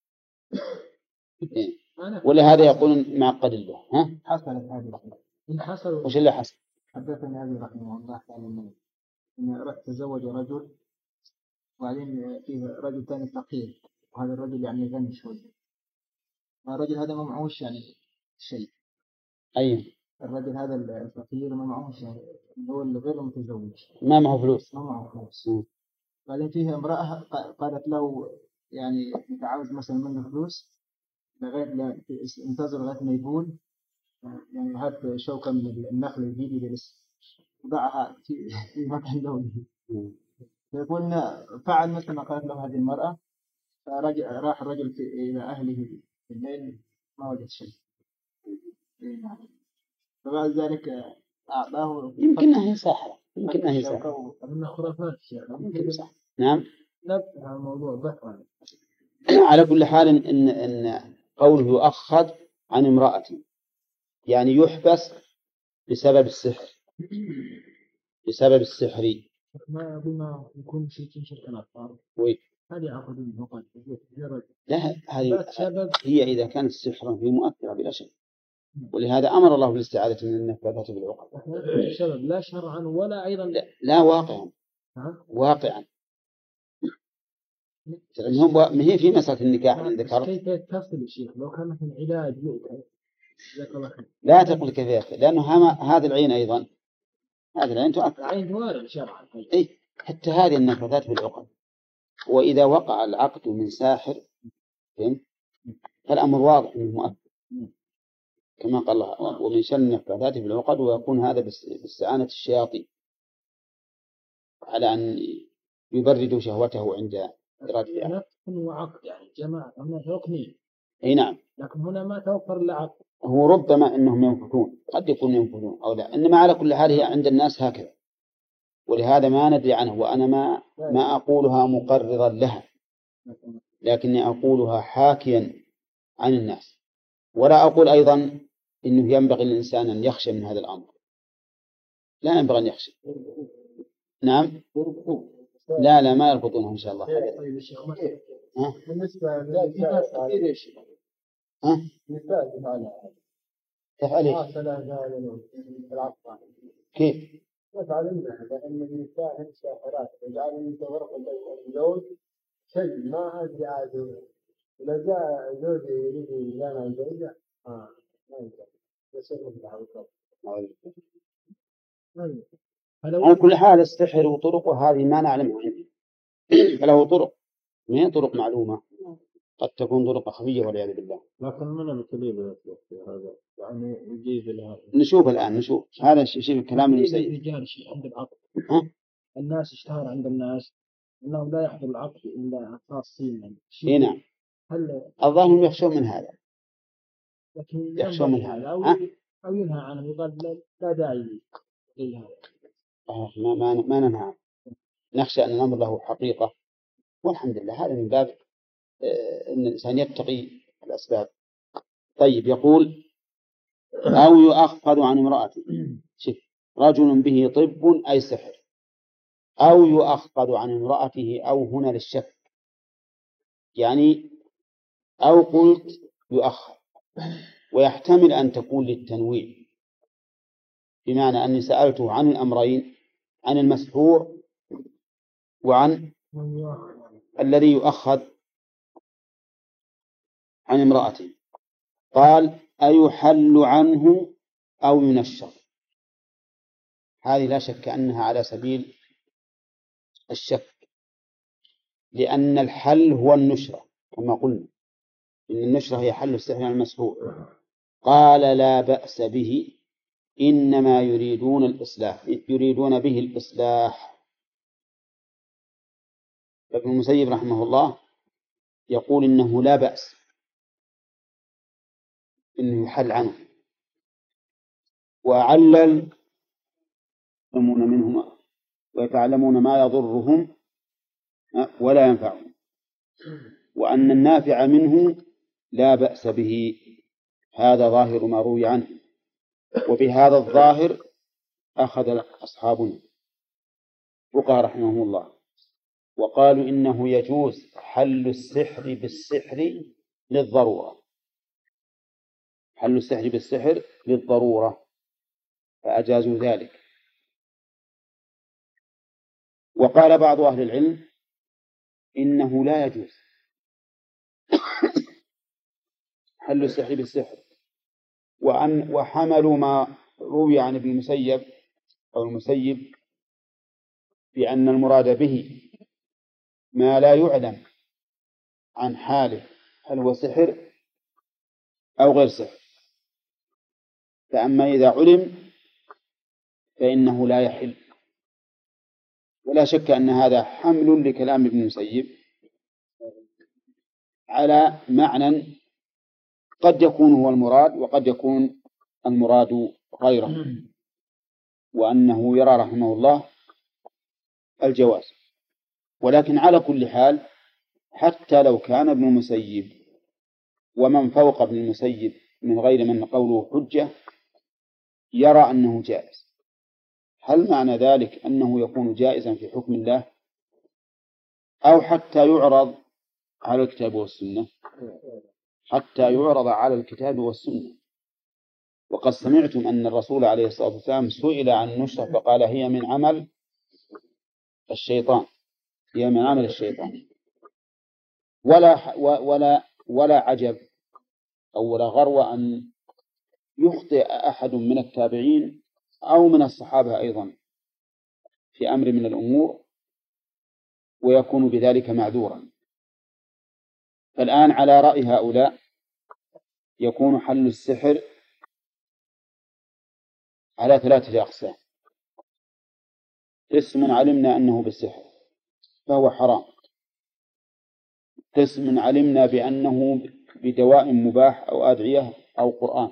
إيه. ولهذا يقولون معقد له. ها؟ حصلت هذه الحين. إن حصل. وش اللي حصل؟ حدثني أبي رحمه الله تعالى أن تزوج رجل وبعدين فيه رجل ثاني فقير، وهذا الرجل يعني غني شوي، الرجل هذا ما معهوش يعني شيء. أي الرجل هذا الفقير ما معهوش يعني، هو اللي غير متزوج ما معه فلوس. ما معه فلوس. م. بعدين فيه امرأة قالت له يعني أنت عاوز مثلا منه فلوس لغاية لا انتظر لغاية ما يقول، يعني هات شوكة من النخل الجديد اللي لسه ضعها في في مكان دولي. فيقول فعل مثل ما قالت له هذه المرأة، فرجع راح الرجل في إلى أهله في الليل ما وجد شيء. فبعد ذلك أعطاه يمكنها هي ساحرة، يمكنها هي ساحرة من خرافات يمكن صح. نعم. نفس الموضوع بحث. على كل حال إن إن قوله يؤخذ عن امرأة يعني يحبس بسبب السحر، بسبب السحر. ما بما يكون شيء شرك الأطفال وي. هذه أخذ من فقط. لا هذه هي إذا كانت سحرا هي مؤثرة بلا شك، ولهذا أمر الله بالاستعاذة من النفاذات بالعقد. سبب لا شرعا ولا أيضا لا, لا واقعا. واقعا ما هي في مسألة النكاح اللي ذكرت. كيف يتصل يا شيخ لو كان مثلا علاج لا تقل كيف يتصل، لأنه هذا العين أيضا هذا العين تؤثر. العين توارد شرعا. أي حتى هذه النفاذات بالعقد، وإذا وقع العقد من ساحر فالأمر واضح أنه مؤثر كما قال الله ومن شر النفاذات في العقد، ويكون هذا باستعانة الشياطين على أن يبردوا شهوته عند إرادتها. نفس وعقد يعني جماعة هنا ركنين. أي نعم. لكن هنا ما توفر إلا عقد. هو ربما أنهم ينفذون، قد يكون ينفذون أو لا، إنما على كل حال هي عند الناس هكذا، ولهذا ما ندري عنه. وأنا ما ما أقولها مقررا لها، لكني أقولها حاكيا عن الناس. ولا أقول أيضا إنه ينبغي للإنسان أن يخشى من هذا الأمر، لا ينبغي أن يخشى. نعم. لا لا ما يربطونه إن شاء الله. طيب يا شيخ ها؟ بالنسبة للناس كثير يا شيخ. ها؟ مثال هذا. تفعل إيه؟ كيف؟ نفعل إنها لأن النساء هن ساحرات وجعلوا يتغرق الزوج شيء ما أدري عاد إذا جاء زوجي يريد جامع زوجة آه ما يقدر يصير بالعوض. على كل حال السحر وطرقه هذه ما نعلمها، فله طرق ما هي طرق معلومة، قد تكون طرق خفية والعياذ بالله. لكن من الكليب هذا يعني يجيز لها. نشوف الآن نشوف هذا الشيء الكلام المسيء. الرجال شيء عند العقد. الناس اشتهر عند الناس أنهم لا يحضر العقد إلا خاصين يعني. إيه نعم. هل الظاهر يخشون من هذا. لكن يخشون من هذا. أو, أو ينهى عنه يقال لا, لا داعي لهذا. آه ما ما ما ننهى، نخشى أن الأمر له حقيقة، والحمد لله هذا من باب آه أن الإنسان يتقي الأسباب. طيب يقول أو يؤخذ عن امرأته. شوف رجل به طب أي سحر، أو يؤخذ عن امرأته، أو هنا للشك يعني، أو قلت يؤخذ، ويحتمل أن تكون للتنويع، بمعنى أني سألته عن الأمرين، عن المسحور وعن الذي يؤخذ عن امرأته. قال أيحل عنه أو ينشر. هذه لا شك أنها على سبيل الشك، لأن الحل هو النشرة كما قلنا، إن النشرة هي حل السحر عن المسحور. قال لا بأس به، إنما يريدون الإصلاح، يريدون به الإصلاح. ابن المسيب رحمه الله يقول إنه لا بأس إنه يحل عنه، وعلل يعلمون منهما ويتعلمون ما يضرهم ولا ينفعهم، وأن النافع منه لا بأس به. هذا ظاهر ما روي عنه، وبهذا الظاهر أخذ أصحابنا فقهاء رحمهم الله، وقالوا إنه يجوز حل السحر بالسحر للضرورة، حل السحر بالسحر للضرورة، فأجازوا ذلك. وقال بعض أهل العلم إنه لا يجوز حل السحر بالسحر، وأن وحملوا ما روي عن ابن المسيب أو المسيب بأن المراد به ما لا يعلم عن حاله هل هو سحر أو غير سحر، فأما إذا علم فإنه لا يحل. ولا شك أن هذا حمل لكلام ابن المسيب على معنى قد يكون هو المراد وقد يكون المراد غيره، وأنه يرى رحمه الله الجواز. ولكن على كل حال حتى لو كان ابن المسيب ومن فوق ابن المسيب من غير من قوله حجة يرى أنه جائز، هل معنى ذلك أنه يكون جائزا في حكم الله أو حتى يعرض على الكتاب والسنة؟ حتى يعرض على الكتاب والسنة. وقد سمعتم أن الرسول عليه الصلاة والسلام سئل عن النشرة فقال هي من عمل الشيطان، هي من عمل الشيطان. ولا ولا ولا عجب أو ولا غرو أن يخطئ أحد من التابعين أو من الصحابة أيضا في أمر من الأمور ويكون بذلك معذورا. فالآن على رأي هؤلاء يكون حل السحر على ثلاثة أقسام: قسم علمنا أنه بالسحر فهو حرام، قسم علمنا بأنه بدواء مباح أو أدعية أو قرآن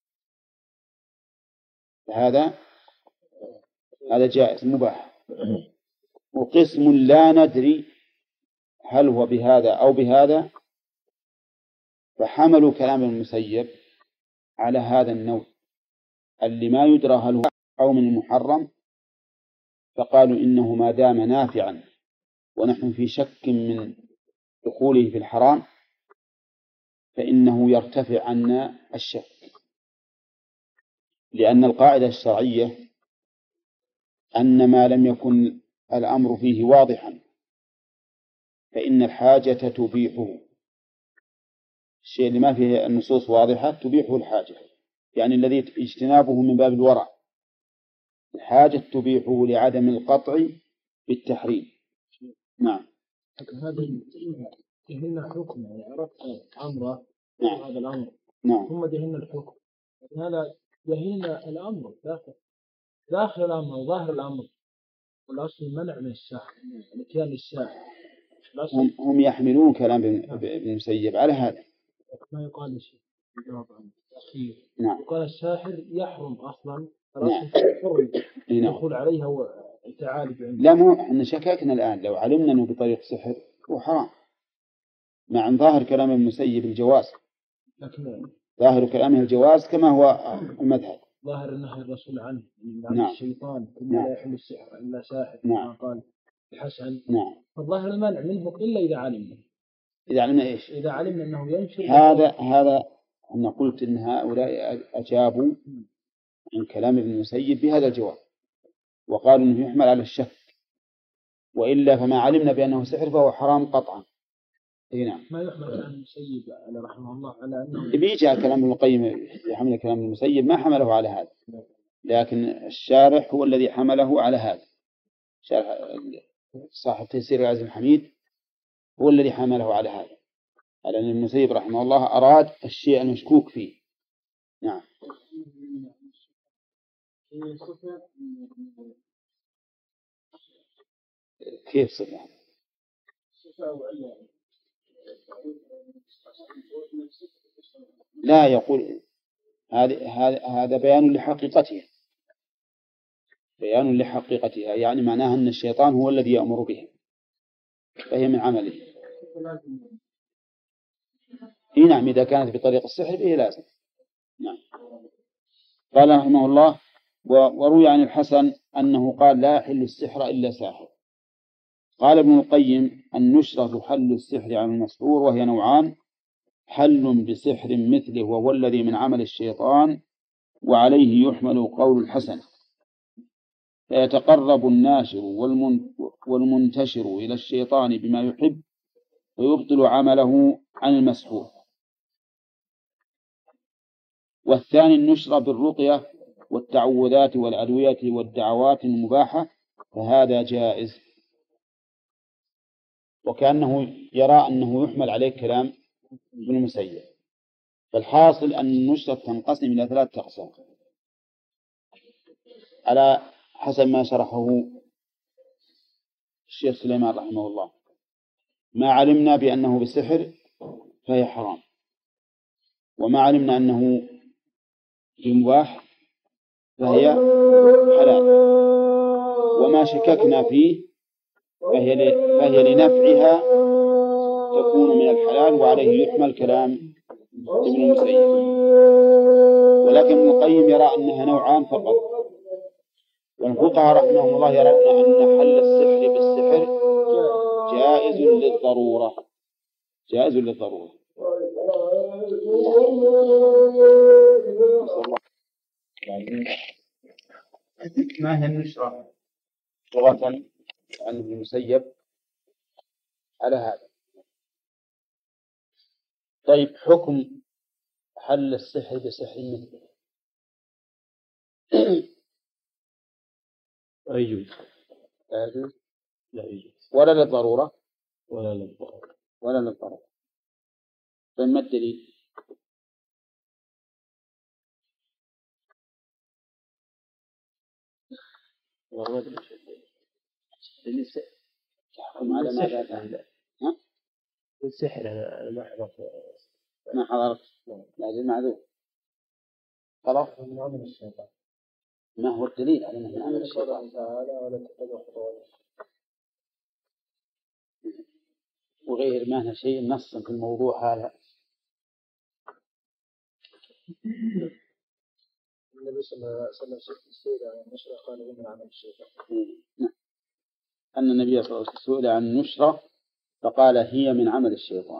هذا هذا جائز مباح، وقسم لا ندري هل هو بهذا أو بهذا، فحملوا كلام المسيب على هذا النوع اللي ما يدرى هل هو أو من المحرم، فقالوا إنه ما دام نافعا ونحن في شك من دخوله في الحرام فإنه يرتفع عنا الشك، لأن القاعدة الشرعية أن ما لم يكن الأمر فيه واضحا فإن الحاجة تبيحه. الشيء اللي ما فيه النصوص واضحة تبيحه الحاجة، يعني الذي اجتنابه من باب الورع، الحاجة تبيحه لعدم القطع بالتحريم. نعم. هذا يهمنا حكم، يعني عرفت أمره. نعم. هذا الأمر. نعم. هم يهمنا الحكم، هذا يهمنا الأمر داخل داخل الأمر وظاهر الأمر، والأصل منع من الساحر، الاتيان للساحر. هم, هم يحملون كلام ابن المسيب على هذا. ما يقال شيء الجواب عنه أخير. نعم. يقال الساحر يحرم أصلا، نعم. حرم يدخل عليها والتعالج عنده. لا مو احنا شككنا الآن، لو علمنا أنه بطريق سحر هو حرام، مع أن ظاهر كلام المسيب الجواز، لكن ظاهر كلامه الجواز كما هو المذهب. ظاهر النهي الرسول عنه نعم. الشيطان نعم. لا يحل السحر إلا ساحر. نعم. قال الحسن. نعم. فالظاهر المنع منه إلا إذا علمنا. إذا علمنا إيش؟ إذا علمنا أنه ينشر هذا هذا أنا قلت إن هؤلاء أجابوا عن كلام ابن المسيب بهذا الجواب وقالوا إنه يحمل على الشك، وإلا فما علمنا بأنه سحر فهو حرام قطعا. اي نعم. ما يحمل على المسيب على رحمه الله على أنه بيجي كلام ابن القيم يحمل كلام المسيب ما حمله على هذا، لكن الشارح هو الذي حمله على هذا. شارح صاحب تيسير العزيز الحميد هو الذي حمله على هذا، على أن ابن المسيب رحمه الله أراد الشيء المشكوك فيه. نعم. كيف صفة؟ لا، يقول هذا هذا هذا بيان لحقيقتها، بيان لحقيقتها، يعني معناها أن الشيطان هو الذي يأمر بها فهي من عمله. إيه نعم، إذا كانت بطريق السحر به لازم. نعم. قال رحمه الله: وروي عن الحسن أنه قال لا يحل السحر إلا ساحر. قال ابن القيم: النشرة حل السحر عن المسحور، وهي نوعان: حل بسحر مثله وهو الذي من عمل الشيطان، وعليه يحمل قول الحسن. فيتقرب الناشر والمنتشر إلى الشيطان بما يحب ويبطل عمله عن المسحور. والثاني النشر بالرقية والتعوذات والأدوية والدعوات المباحة، فهذا جائز. وكأنه يرى أنه يحمل عليه كلام ابن المسيب. فالحاصل أن النشرة تنقسم إلى ثلاثة أقسام على حسب ما شرحه الشيخ سليمان رحمه الله. ما علمنا بأنه بسحر فهي حرام، وما علمنا أنه بمباح فهي حلال، وما شككنا فيه فهي, فهي لنفعها تكون من الحلال، وعليه يحمل كلام ابن المسيب. ولكن ابن القيم يرى أنها نوعان فقط، والفقهاء رحمهم الله يرون أن حل السحر بالسحر جائز للضرورة، جائز للضرورة. ما هي النشرة لغة عن ابن المسيب على هذا؟ طيب، حكم حل السحر بسحر مثله لا يجوز، لا يجوز، لا يجوز، ولا للضرورة ولا للضرورة، ولا للضرورة. طيب، ما الدليل؟ والله ما أدري السحر تحكم على ماذا؟ ها؟ السحر أنا ما حضرت، ما حضرت، لازم معذور. خلاص، من عمل الشيطان. ما هو الدليل على أنه من عمل الشيطان؟ وغير ما هنا شيء نص في الموضوع هذا. النبي صلى الله عليه وسلم سئل عن النشرة قال هي من عمل الشيطان. نعم، أن النبي صلى الله عليه وسلم سئل عن النشرة فقال هي من عمل الشيطان.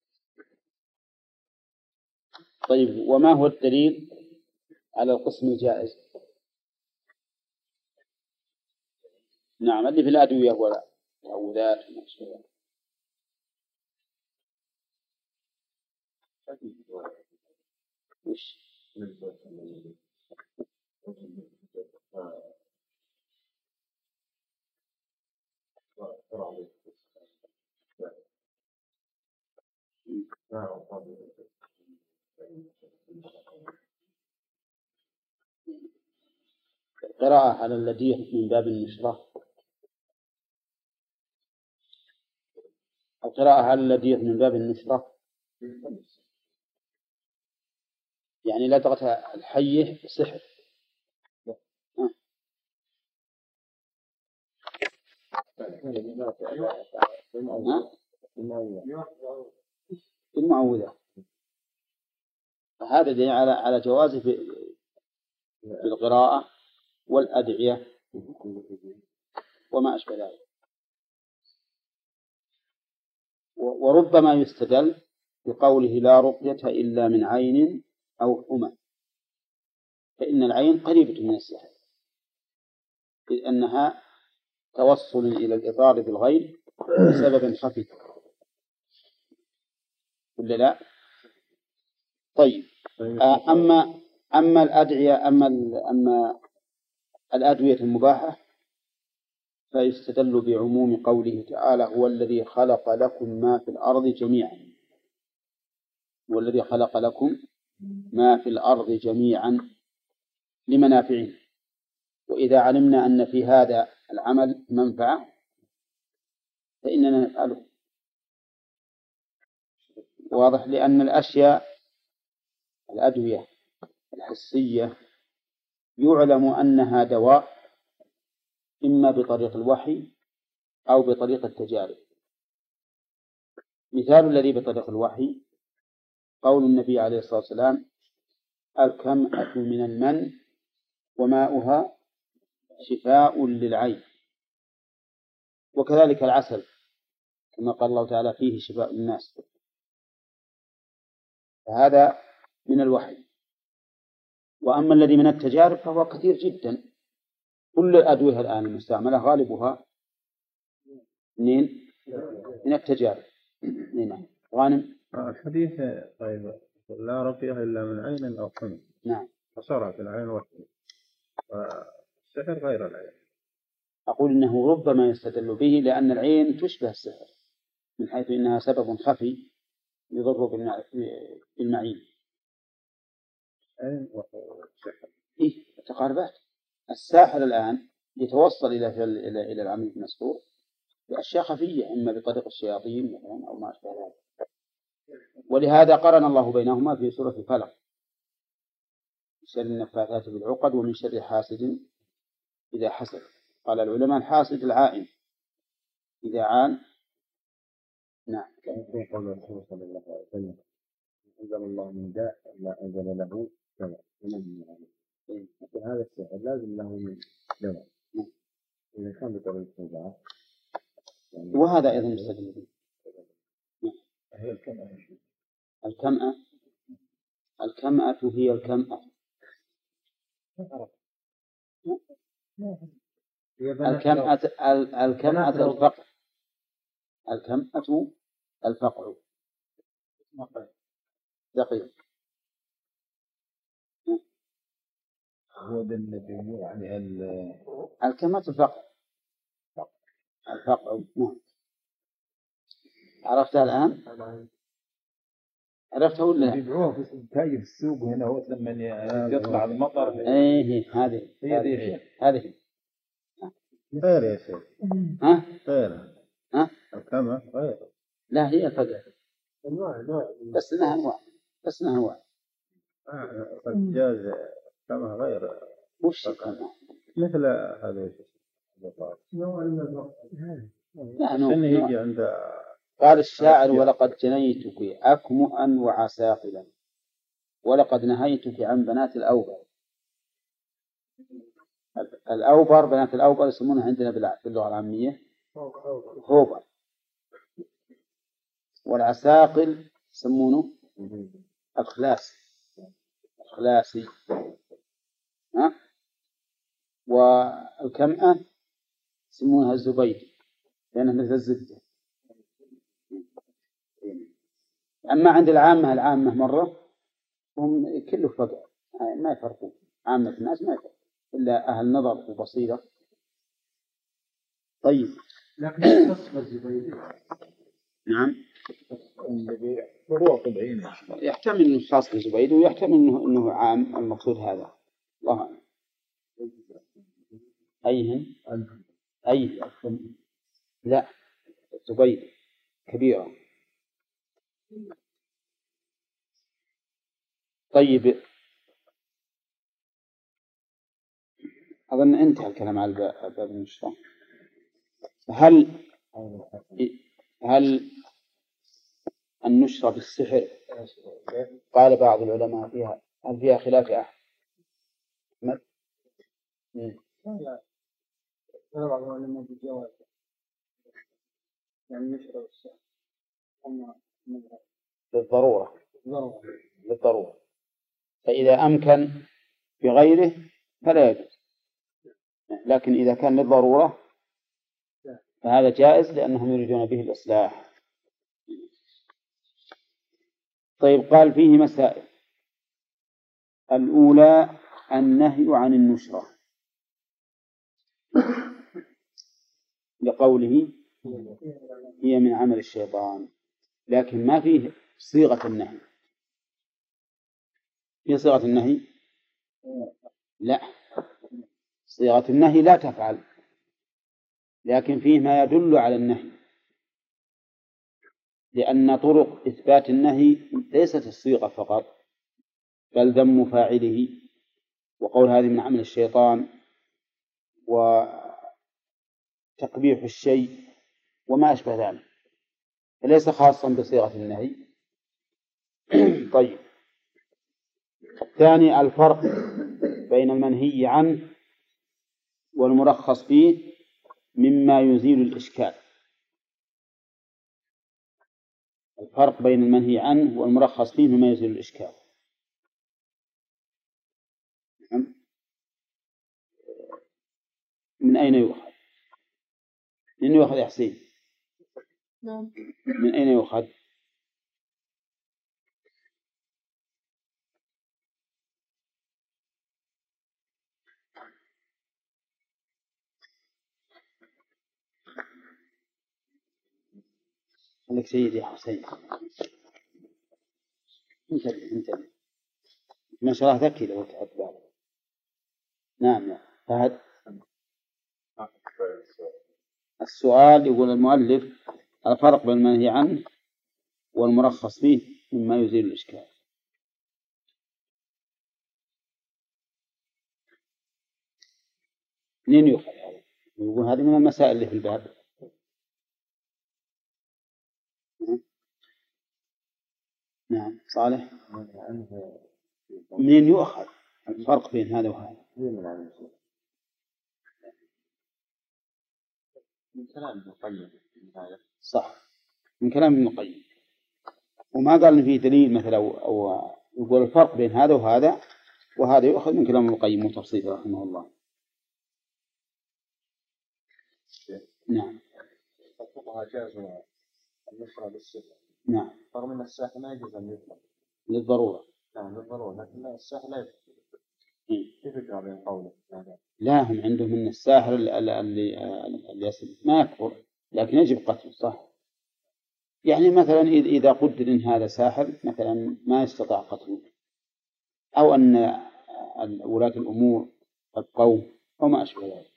طيب، وما هو الدليل على القسم الجائز؟ نعم، اللي في الأدوية ولا تعوذات وما وش القراءة على اللديخ من باب النشرة؟ القراءة على اللديخ من باب النشرة يعني لدغة الحية سحر. المعوذة هذا دليل على على جوازه في القراءة والأدعية وما أشبه ذلك. وربما يستدل بقوله لا رقية إلا من عين أو حمى، فإن العين قريبة من السحر، إذ أنها توصل إلى الإضرار بالغير بسبب خفي، ولا لا؟ طيب، أما أما الأدعية أما أما الأدوية المباحة فيستدل بعموم قوله تعالى هو الذي خلق لكم ما في الأرض جميعا، هو الذي خلق لكم ما في الأرض جميعا لمنافعه. وإذا علمنا أن في هذا العمل منفعة فإننا نفعله، واضح، لأن الأشياء الأدوية الحسية يعلم أنها دواء إما بطريق الوحي أو بطريق التجارب. مثال الذي بطريق الوحي قول النبي عليه الصلاة والسلام الكمأة من المن وماؤها شفاء للعين، وكذلك العسل كما قال الله تعالى فيه شفاء الناس، فهذا من الوحي. وأما الذي من التجارب فهو كثير جدا، كل الأدوية الآن المستعملة غالبها منين؟ من التجارب. نعم. غانم. الحديث طيب لا رقية إلا من عين أو حمى. نعم. فصارت العين والحمى. والسحر غير العين. أقول إنه ربما يستدل به لأن العين تشبه السحر من حيث إنها سبب خفي يضر بالمعين. عين والسحر. إيه تقاربات. الساحر الآن يتوصل إلى إلى إلى العمل المسحور بأشياء خفية إما بطريق الشياطين مثلا أو ما أشبه ذلك. ولهذا قرن الله بينهما في سورة الفلق: من شر النفاثات في العقد ومن شر حاسد إذا حسد. قال العلماء الحاسد العائن إذا عان. نعم. كان قول الرسول صلى الله عليه وسلم: أنزل الله من داء لا أنزل له دواء. لكن هذا السحر لازم له من دواء. إذا كان بطريقة الدواء وهذا أيضا مستدل به. هي الكمأة. الكمأة الكمأة هي الكمأة الكمأة الكمأة الفقع الكمأة الفقع دقيق. هو ده الذي يقول عليها الكمأة الفقع الفقع. عرفتها الآن؟ عرفتها ولا؟ يبيعوها في تاجر السوق هنا هو لما يطلع المطر. إيه هذه هي هذه غير يا شيخ. ها؟ غير. ها؟ الكمأة غير. لا هي الفقع. أنواع أنواع. بس إنها أنواع. بس إنها أنواع. آه قد جاز كمأة غير. وش الكمأة؟ مثل هذا الشيء. نوع من النوع. لا نوع. يجي عند. قال الشاعر: ولقد جنيتك أكمؤا وعساقلا ولقد نهيتك عن بنات الأوبر. الأوبر بنات الأوبر يسمونها عندنا باللغة العامية هوبر، والعساقل يسمونه الخلاس الخلاسي. ها؟ والكمأة يسمونها الزبيد لأنها مثل الزبدة. أما عند العامة العامة مرة هم كله فقع ما يفرقون. عامة الناس ما يفرقون إلا أهل نظر وبصيرة. طيب. لكن يختص بالزبيدي. نعم. هو طبيعي. يحتمل إنه خاص بالزبيدي ويحتمل إنه إنه عام المقصود هذا. الله أعلم. أيهن؟ أي لا زبيدي كبيرة. طيب أظن انتهى الكلام على باب النشرة. هل هل النشرة بالسحر قال بعض العلماء فيها هل فيها خلاف أحمد؟ لا لا بعض العلماء بالجواز يعني نشرة بالسحر للضرورة للضرورة فإذا أمكن بغيره فلا يجوز، لكن إذا كان للضرورة فهذا جائز لأنهم يريدون به الإصلاح. طيب قال فيه مسائل. الأولى النهي عن النشرة لقوله هي من عمل الشيطان، لكن ما فيه صيغة النهي. في صيغة النهي؟ لا، صيغة النهي لا تفعل، لكن فيه ما يدل على النهي، لأن طرق إثبات النهي ليست الصيغة فقط بل ذم فاعله وقول هذه من عمل الشيطان وتقبيح الشيء وما أشبه ذلك، فليس خاصا بصيغة النهي. طيب الثاني الفرق بين المنهي عنه والمرخص فيه مما يزيل الإشكال. الفرق بين المنهي عنه والمرخص فيه مما يزيل الإشكال. من أين يؤخذ؟ من أين يؤخذ يا حسين؟ نعم. من أين يؤخذ؟ خليك سيدي يا حسين. انتبه انتبه ما شاء الله ذكي لو تحط بالك. نعم يا فهد. السؤال يقول المؤلف الفرق بين المنهي عنه والمرخص فيه مما يزيل الإشكال. منين يؤخذ هذا؟ يقول هذه من المسائل اللي في الباب. نعم صالح. منين يؤخذ؟ الفرق بين هذا وهذا. من كلام ابن القيم صح من كلام ابن القيم، وما قال إن فيه دليل مثلا أو, أو يقول الفرق بين هذا وهذا، وهذا يؤخذ من كلام ابن القيم وتفصيله رحمه الله. نعم. الفقهاء جازوا النشر بالصفة. نعم. رغم أن الساحل ما يجوز أن يطلق. للضرورة. نعم للضرورة، لكن الساحل لا يطلق. كيف يقرأ بين قوله؟ لا هم عندهم من الساحر اللي اللي يسلم ما يكفر لكن يجب قتله صح. يعني مثلا إذا قدر إن هذا ساحر مثلا ما يستطاع قتله، أو أن ولاة الأمور أبقوا أو ما أشبه ذلك،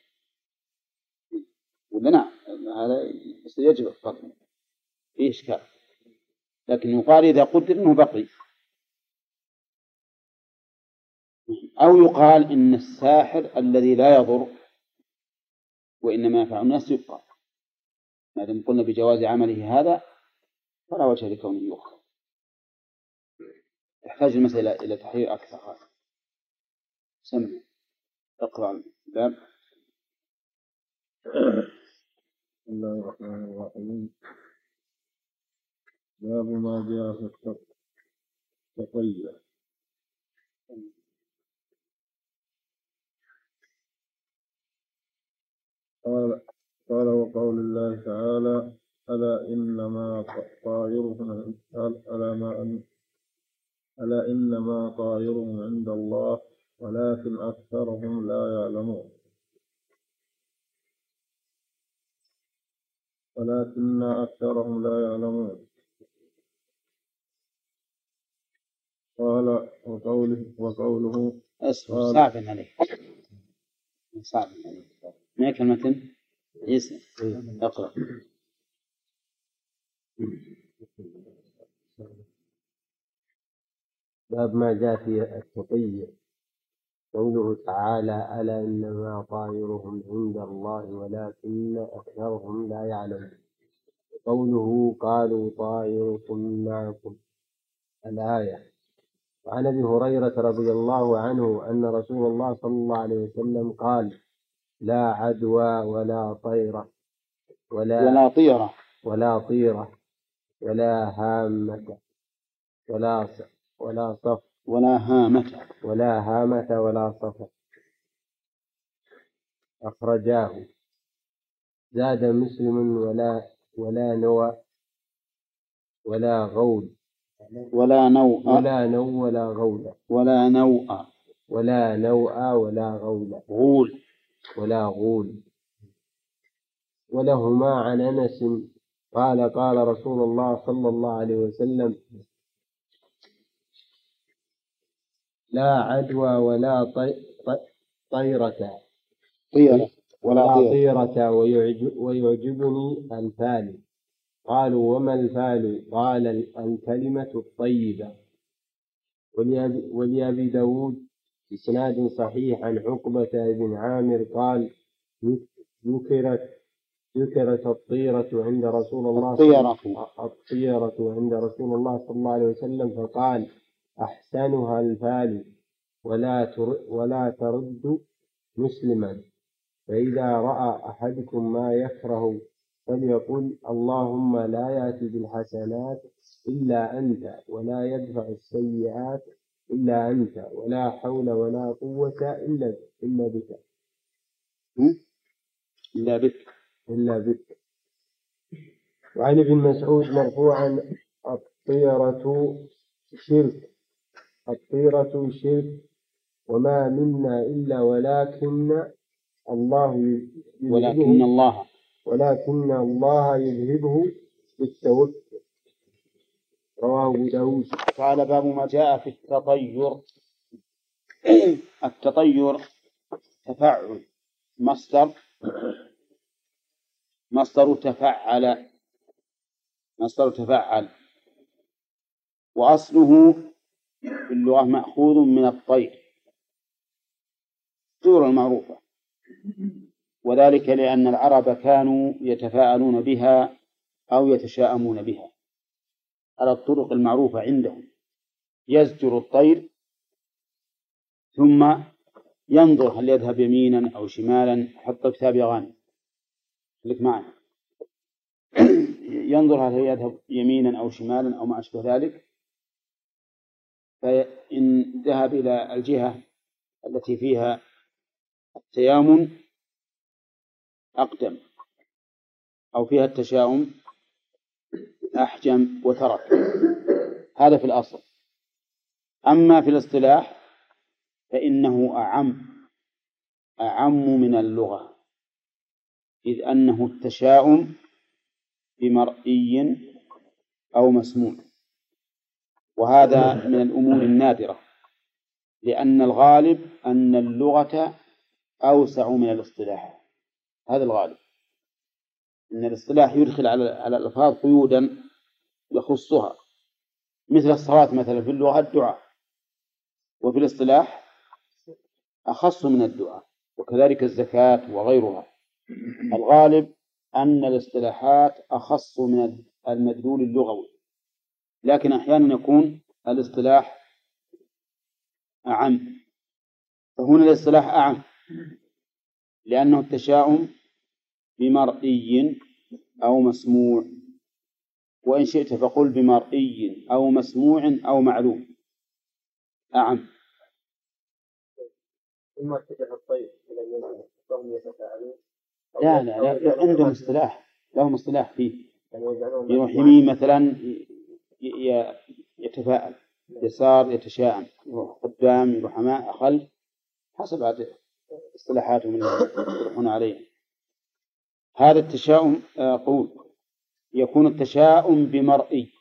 ولا نعم هذا يجب قتله فيه إشكال، لكن يقال إذا قدر إنه بقي، أو يقال إن الساحر الذي لا يضر وإنما ينفع الناس يبقى، ما دام قلنا بجواز عمله هذا فلا وجه لكونه يؤخذ. تحتاج المسألة إلى تحرير أكثر. سمع اقرأ الباب. بسم الله الرحمن الرحيم. باب ما جاء في التقية. قال قال وقول الله تعالى ألا إنما طائرهم ألا ما ألا إنما طائرهم عند الله ولكن أكثرهم لا يعلمون ولكن أكثرهم لا يعلمون قال وقوله وقوله أسفل صعب عليك صعب عليك ما كلمة عيسى اقرأ. باب ما جاء في التقية. قوله تعالى ألا إنما طائرهم عند الله ولكن أكثرهم لا يعلمون. قوله قالوا طائركم معكم الآية. وعن أبي هريرة رضي الله عنه أن رسول الله صلى الله عليه وسلم قال لا عدوى ولا طيرة ولا, ولا طيرة ولا طيرة ولا هامة ولا ولا صف ولا هامة ولا هامة ولا صف. أخرجاه. زاد مسلم ولا ولا نوى ولا غول ولا نوء ولا نو ولا غول ولا نوء ولا نوء ولا غول غول ولا غول. ولهما عن أنس قال قال رسول الله صلى الله عليه وسلم لا عدوى ولا طي... طيرة طيرة ولا طيرة ويعجب ويعجبني الفال. قالوا وما الفال؟ قال الكلمة الطيبة. ولأبي داود بإسناد صحيح عن عقبة بن عامر قال ذكرت ذكرت الطيرة عند رسول الله الطيرة الطيرة عند رسول الله صلى الله عليه وسلم فقال أحسنها الفال ولا ولا ترد مسلما. فإذا رأى أحدكم ما يكره فليقل اللهم لا يأتي بالحسنات إلا أنت ولا يدفع السيئات إلا أنت ولا حول ولا قوة إلا إلا بك. إلا بك إلا بك. وعن ابن مسعود مرفوعا الطيرة شرك الطيرة شرك وما منا إلا ولكن الله ولكن يذهبه الله ولكن الله يذهبه بالتوكل. رواه أبو داود. قال باب ما جاء في التطير. التطير تفعل مصدر مصدر تفعل مصدر تفعل وأصله في اللغة مأخوذ من الطير الطيور المعروفة، وذلك لأن العرب كانوا يتفاءلون بها أو يتشاءمون بها على الطرق المعروفة عندهم. يزجر الطير ثم ينظر هل يذهب يمينا أو شمالا. حط كتاب يا غانم لك معي. ينظر هل يذهب يمينا أو شمالا أو ما أشبه ذلك، فإن ذهب إلى الجهة التي فيها التيامن أقدم أو فيها التشاؤم أحجم وترك. هذا في الأصل. أما في الاصطلاح فإنه أعم أعم من اللغة، إذ أنه التشاؤم بمرئي أو مسموع، وهذا من الأمور النادرة، لأن الغالب أن اللغة أوسع من الاصطلاح. هذا الغالب، أن الاصطلاح يدخل على على الألفاظ قيودا يخصها، مثل الصلاة مثلا في اللغة الدعاء، وفي الاصطلاح أخص من الدعاء، وكذلك الزكاة وغيرها. الغالب أن الاصطلاحات أخص من المدلول اللغوي، لكن أحيانا يكون الاصطلاح أعم. فهنا الاصطلاح أعم لأنه التشاؤم بمرئي أو مسموع، وإن شئت فقل بمرئي أو مسموع أو معلوم أعم. ثم اتجه الطير إلى اليمين وهم يتفاءلون. لا لا, لا, لا عندهم اصطلاح، لهم اصطلاح فيه. يروح يمين مثلا يتفاءل، يسار يتشاءم، يروح قدام يروح أمام خلف، حسب هذه اصطلاحاتهم اللي يروحون عليها. هذا التشاؤم قول يكون التشاؤم بمرئي،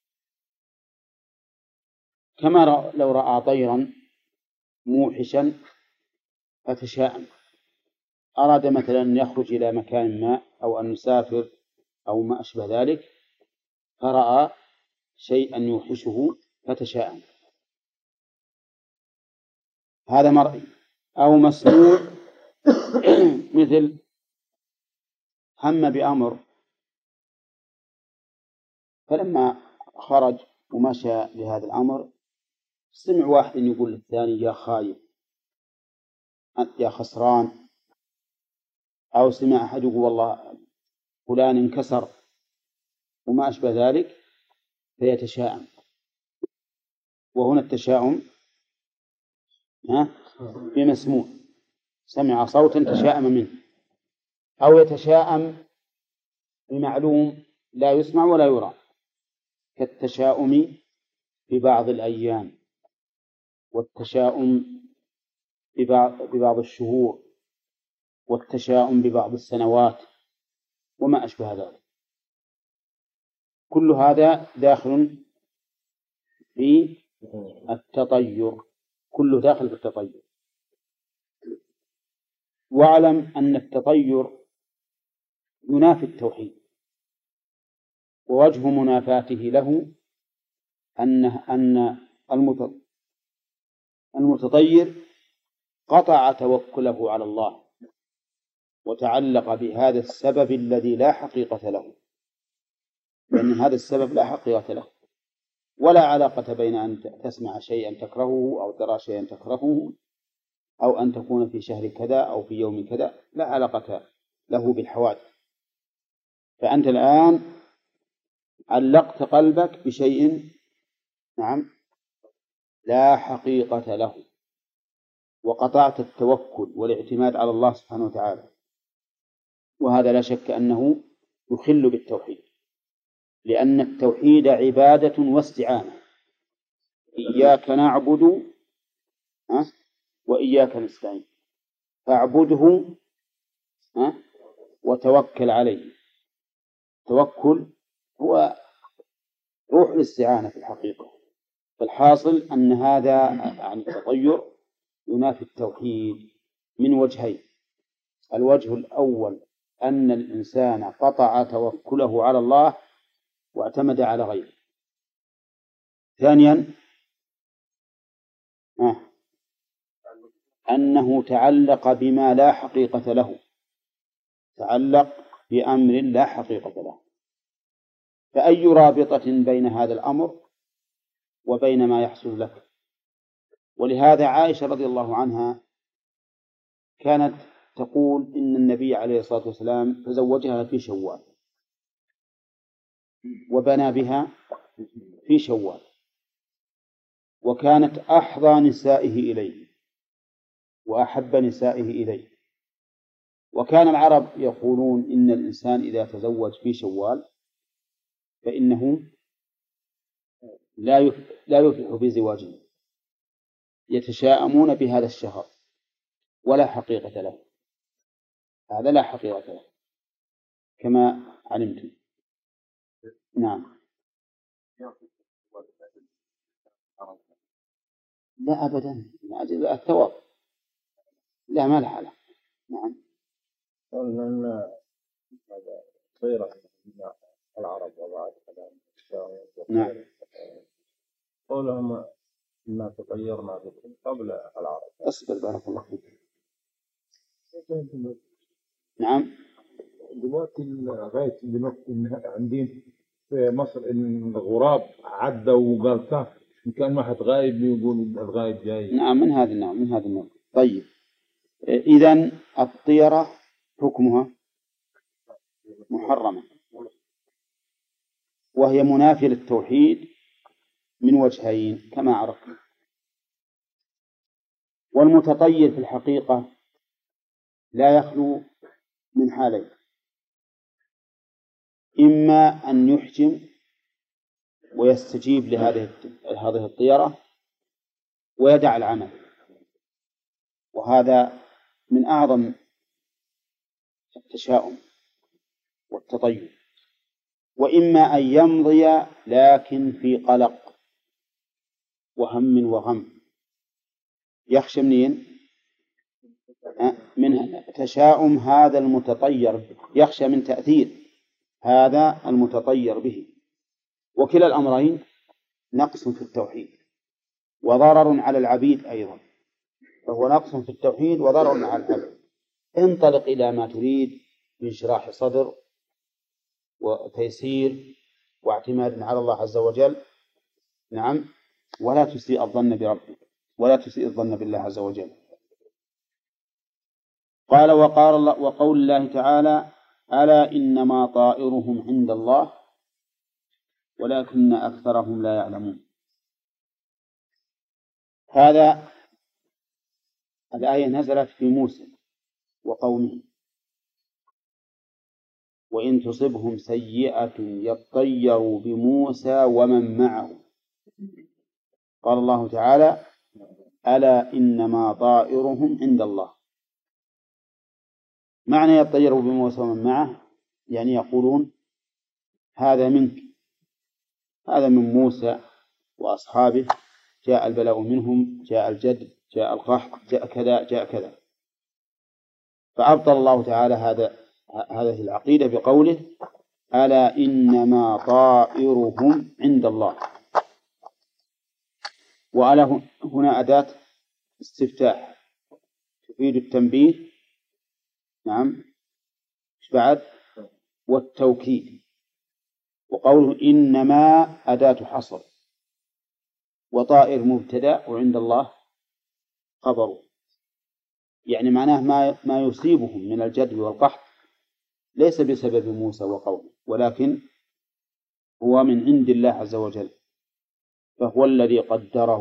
كما لو رأى طيرا موحشا فتشاءم، أراد مثلا أن يخرج إلى مكان ما أو أن يسافر أو ما أشبه ذلك، فرأى شيئا يوحشه فتشاءم، هذا مرئي. أو مسموع مثل هم بأمر فلما خرج ومشى لهذا الأمر سمع واحد يقول للثاني يا خايب أنت يا خسران، أو سمع أحد يقول والله فلان انكسر وما أشبه ذلك فيتشاءم. وهنا التشاؤم بمسموع، سمع صوتا تشاءم منه، أو يتشاءم بمعلوم لا يسمع ولا يرى، كالتشاؤم ببعض الأيام، والتشاؤم ببعض, ببعض الشهور، والتشاؤم ببعض السنوات وما أشبه ذلك. كل هذا داخل في التطير، كله داخل في التطير. واعلم أن التطير ينافي التوحيد، ووجه منافاته له أن أن المتطير قطع توكله على الله وتعلق بهذا السبب الذي لا حقيقة له، لأن هذا السبب لا حقيقة له، ولا علاقة بين أن تسمع شيئا تكرهه أو ترى شيئا تكرهه أو أن تكون في شهر كذا أو في يوم كذا، لا علاقة له بالحوادث. فأنت الآن علقت قلبك بشيء نعم لا حقيقة له، وقطعت التوكل والاعتماد على الله سبحانه وتعالى. وهذا لا شك أنه يخل بالتوحيد، لأن التوحيد عبادة واستعانة. إياك نعبد وإياك نستعين، فاعبده وتوكل عليه. التوكل هو روح الاستعانة في الحقيقة. فالحاصل أن هذا عن التطير ينافي التوحيد من وجهين: الوجه الأول أن الإنسان قطع توكله على الله واعتمد على غيره. ثانيا آه أنه تعلق بما لا حقيقة له، تعلق بأمر لا حقيقة له. فأي رابطة بين هذا الأمر وبين ما يحصل لك؟ ولهذا عائشة رضي الله عنها كانت تقول إن النبي عليه الصلاة والسلام تزوجها في شوال وبنى بها في شوال، وكانت أحظى نسائه إليه وأحب نسائه إليه. وكان العرب يقولون إن الإنسان إذا تزوج في شوال فإنه لا لا يفلح بزواجه، يتشاءمون بهذا الشهر ولا حقيقة له، هذا لا حقيقة له كما علمتم. نعم. لا أبدا، من أجل الثواب، لا ما له حالة. نعم. قلنا أن هذا صيرة العرب وضعت نعم. قولهم إنا تطيرنا بكم قبل العرب. أصبر بارك الله فيك. نعم. دلوقتي لغاية دلوقتي عندنا في مصر إن الغراب عدى وقال صح، إن كان واحد غايب يقول الغايب جاي. نعم، من هذا النوع من هذا النوع. طيب، إذن الطيرة حكمها محرمة، وهي منافية للتوحيد من وجهين كما عرفنا. والمتطير في الحقيقة لا يخلو من حالين: إما أن يحجم ويستجيب لهذه هذه الطيرة ويدع العمل، وهذا من أعظم التشاؤم والتطير. وإما أن يمضي لكن في قلق وهم وغم، يخشى منين؟ من تشاؤم هذا المتطير، يخشى من تأثير هذا المتطير به. وكلا الأمرين نقص في التوحيد وضرر على العبيد أيضا، فهو نقص في التوحيد وضرر على العبيد. انطلق إلى ما تريد من شراح صدر وتيسير واعتماد على الله عز وجل. نعم. ولا تسيء الظن بربك ولا تسيء الظن بالله عز وجل. قال وقال الله وقول الله تعالى: ألا إنما طائرهم عند الله ولكن أكثرهم لا يعلمون. هذا الآية نزلت في موسى وقومه: وإن تصبهم سيئة يطيروا بموسى ومن معه. قال الله تعالى: ألا إنما طائرهم عند الله. معنى يطيروا بموسى ومن معه يعني يقولون هذا منك، هذا من موسى وأصحابه، جاء البلاء منهم، جاء الجد، جاء القحط، جاء كذا جاء كذا. فأبطل الله تعالى هذا هذه العقيدة بقوله: ألا إنما طائرهم عند الله. وألا هنا أداة استفتاح تفيد التنبيه. نعم. إيش بعد؟ والتوكيد. وقوله إنما أداة حصر، وطائر مبتدأ وعند الله خبره، يعني معناه ما ما يصيبهم من الجدب والقحط ليس بسبب موسى وقومه، ولكن هو من عند الله عز وجل، فهو الذي قدره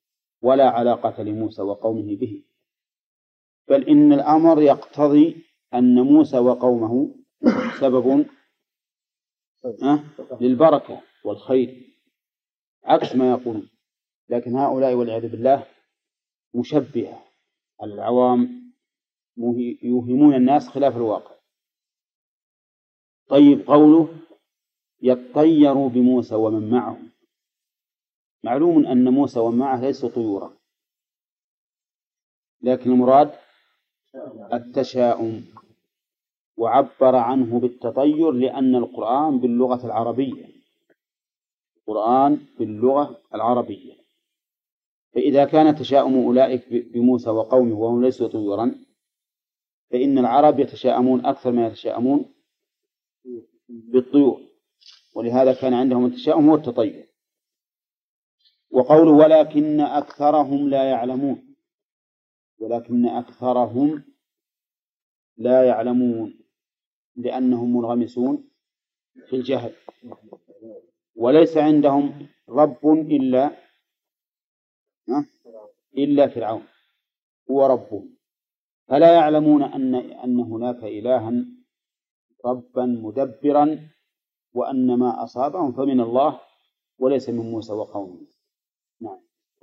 ولا علاقة لموسى وقومه به. بل إن الأمر يقتضي أن موسى وقومه سبب أه؟ للبركة والخير عكس ما يقولون. لكن هؤلاء والعياذ بالله مشبهة العوام يوهمون الناس خلاف الواقع. طيب قوله يطيروا بموسى ومن معه، معلوم أن موسى ومن معه ليسوا طيورا، لكن المراد التشاؤم، وعبر عنه بالتطير لأن القرآن باللغة العربية، القرآن باللغة العربية. فإذا كان تشاؤم أولئك بموسى وقومه وهم ليسوا طيورا، فإن العرب يتشاءمون أكثر ما يتشاءمون بالطيور، ولهذا كان عندهم التشاؤم هو التطير. وقوله ولكن أكثرهم لا يعلمون، ولكن أكثرهم لا يعلمون لأنهم منغمسون في الجهل، وليس عندهم رب إلا إلا فرعون هو ربهم، فلا يعلمون أن أن هناك إلها ربا مدبرا، وأن ما أصابهم فمن الله وليس من موسى وقومه. نعم.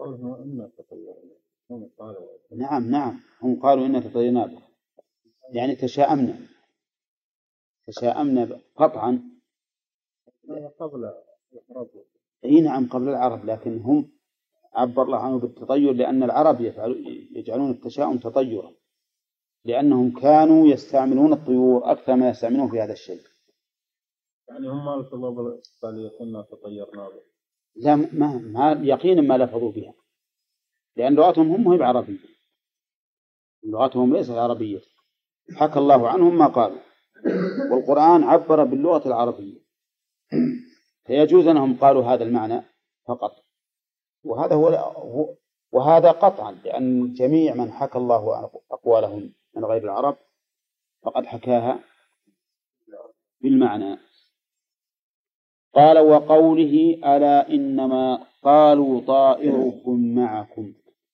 نعم نعم هم قالوا إن تطيرنا به، يعني تشاءمنا تشاءمنا قطعا قبل اي نعم قبل العرب، لكن هم عبر الله عنه بالتطير لأن العرب يجعلون التشاؤم تطيرا، لأنهم كانوا يستعملون الطيور أكثر ما يستعملون في هذا الشيء. يعني هم ما الله قال يقولنا تطيرنا به، لا ما, ما يقينا ما لفظوا بها، لأن لغتهم هم هي عربية، لغتهم ليست عربية. حكى الله عنهم ما قالوا، والقرآن عبر باللغة العربية، فيجوز أنهم قالوا هذا المعنى فقط، وهذا هو وهذا قطعا، لأن جميع من حكى الله أقوالهم من غير العرب فقد حكاها بالمعنى. قال وقوله ألا إنما قالوا طائركم معكم،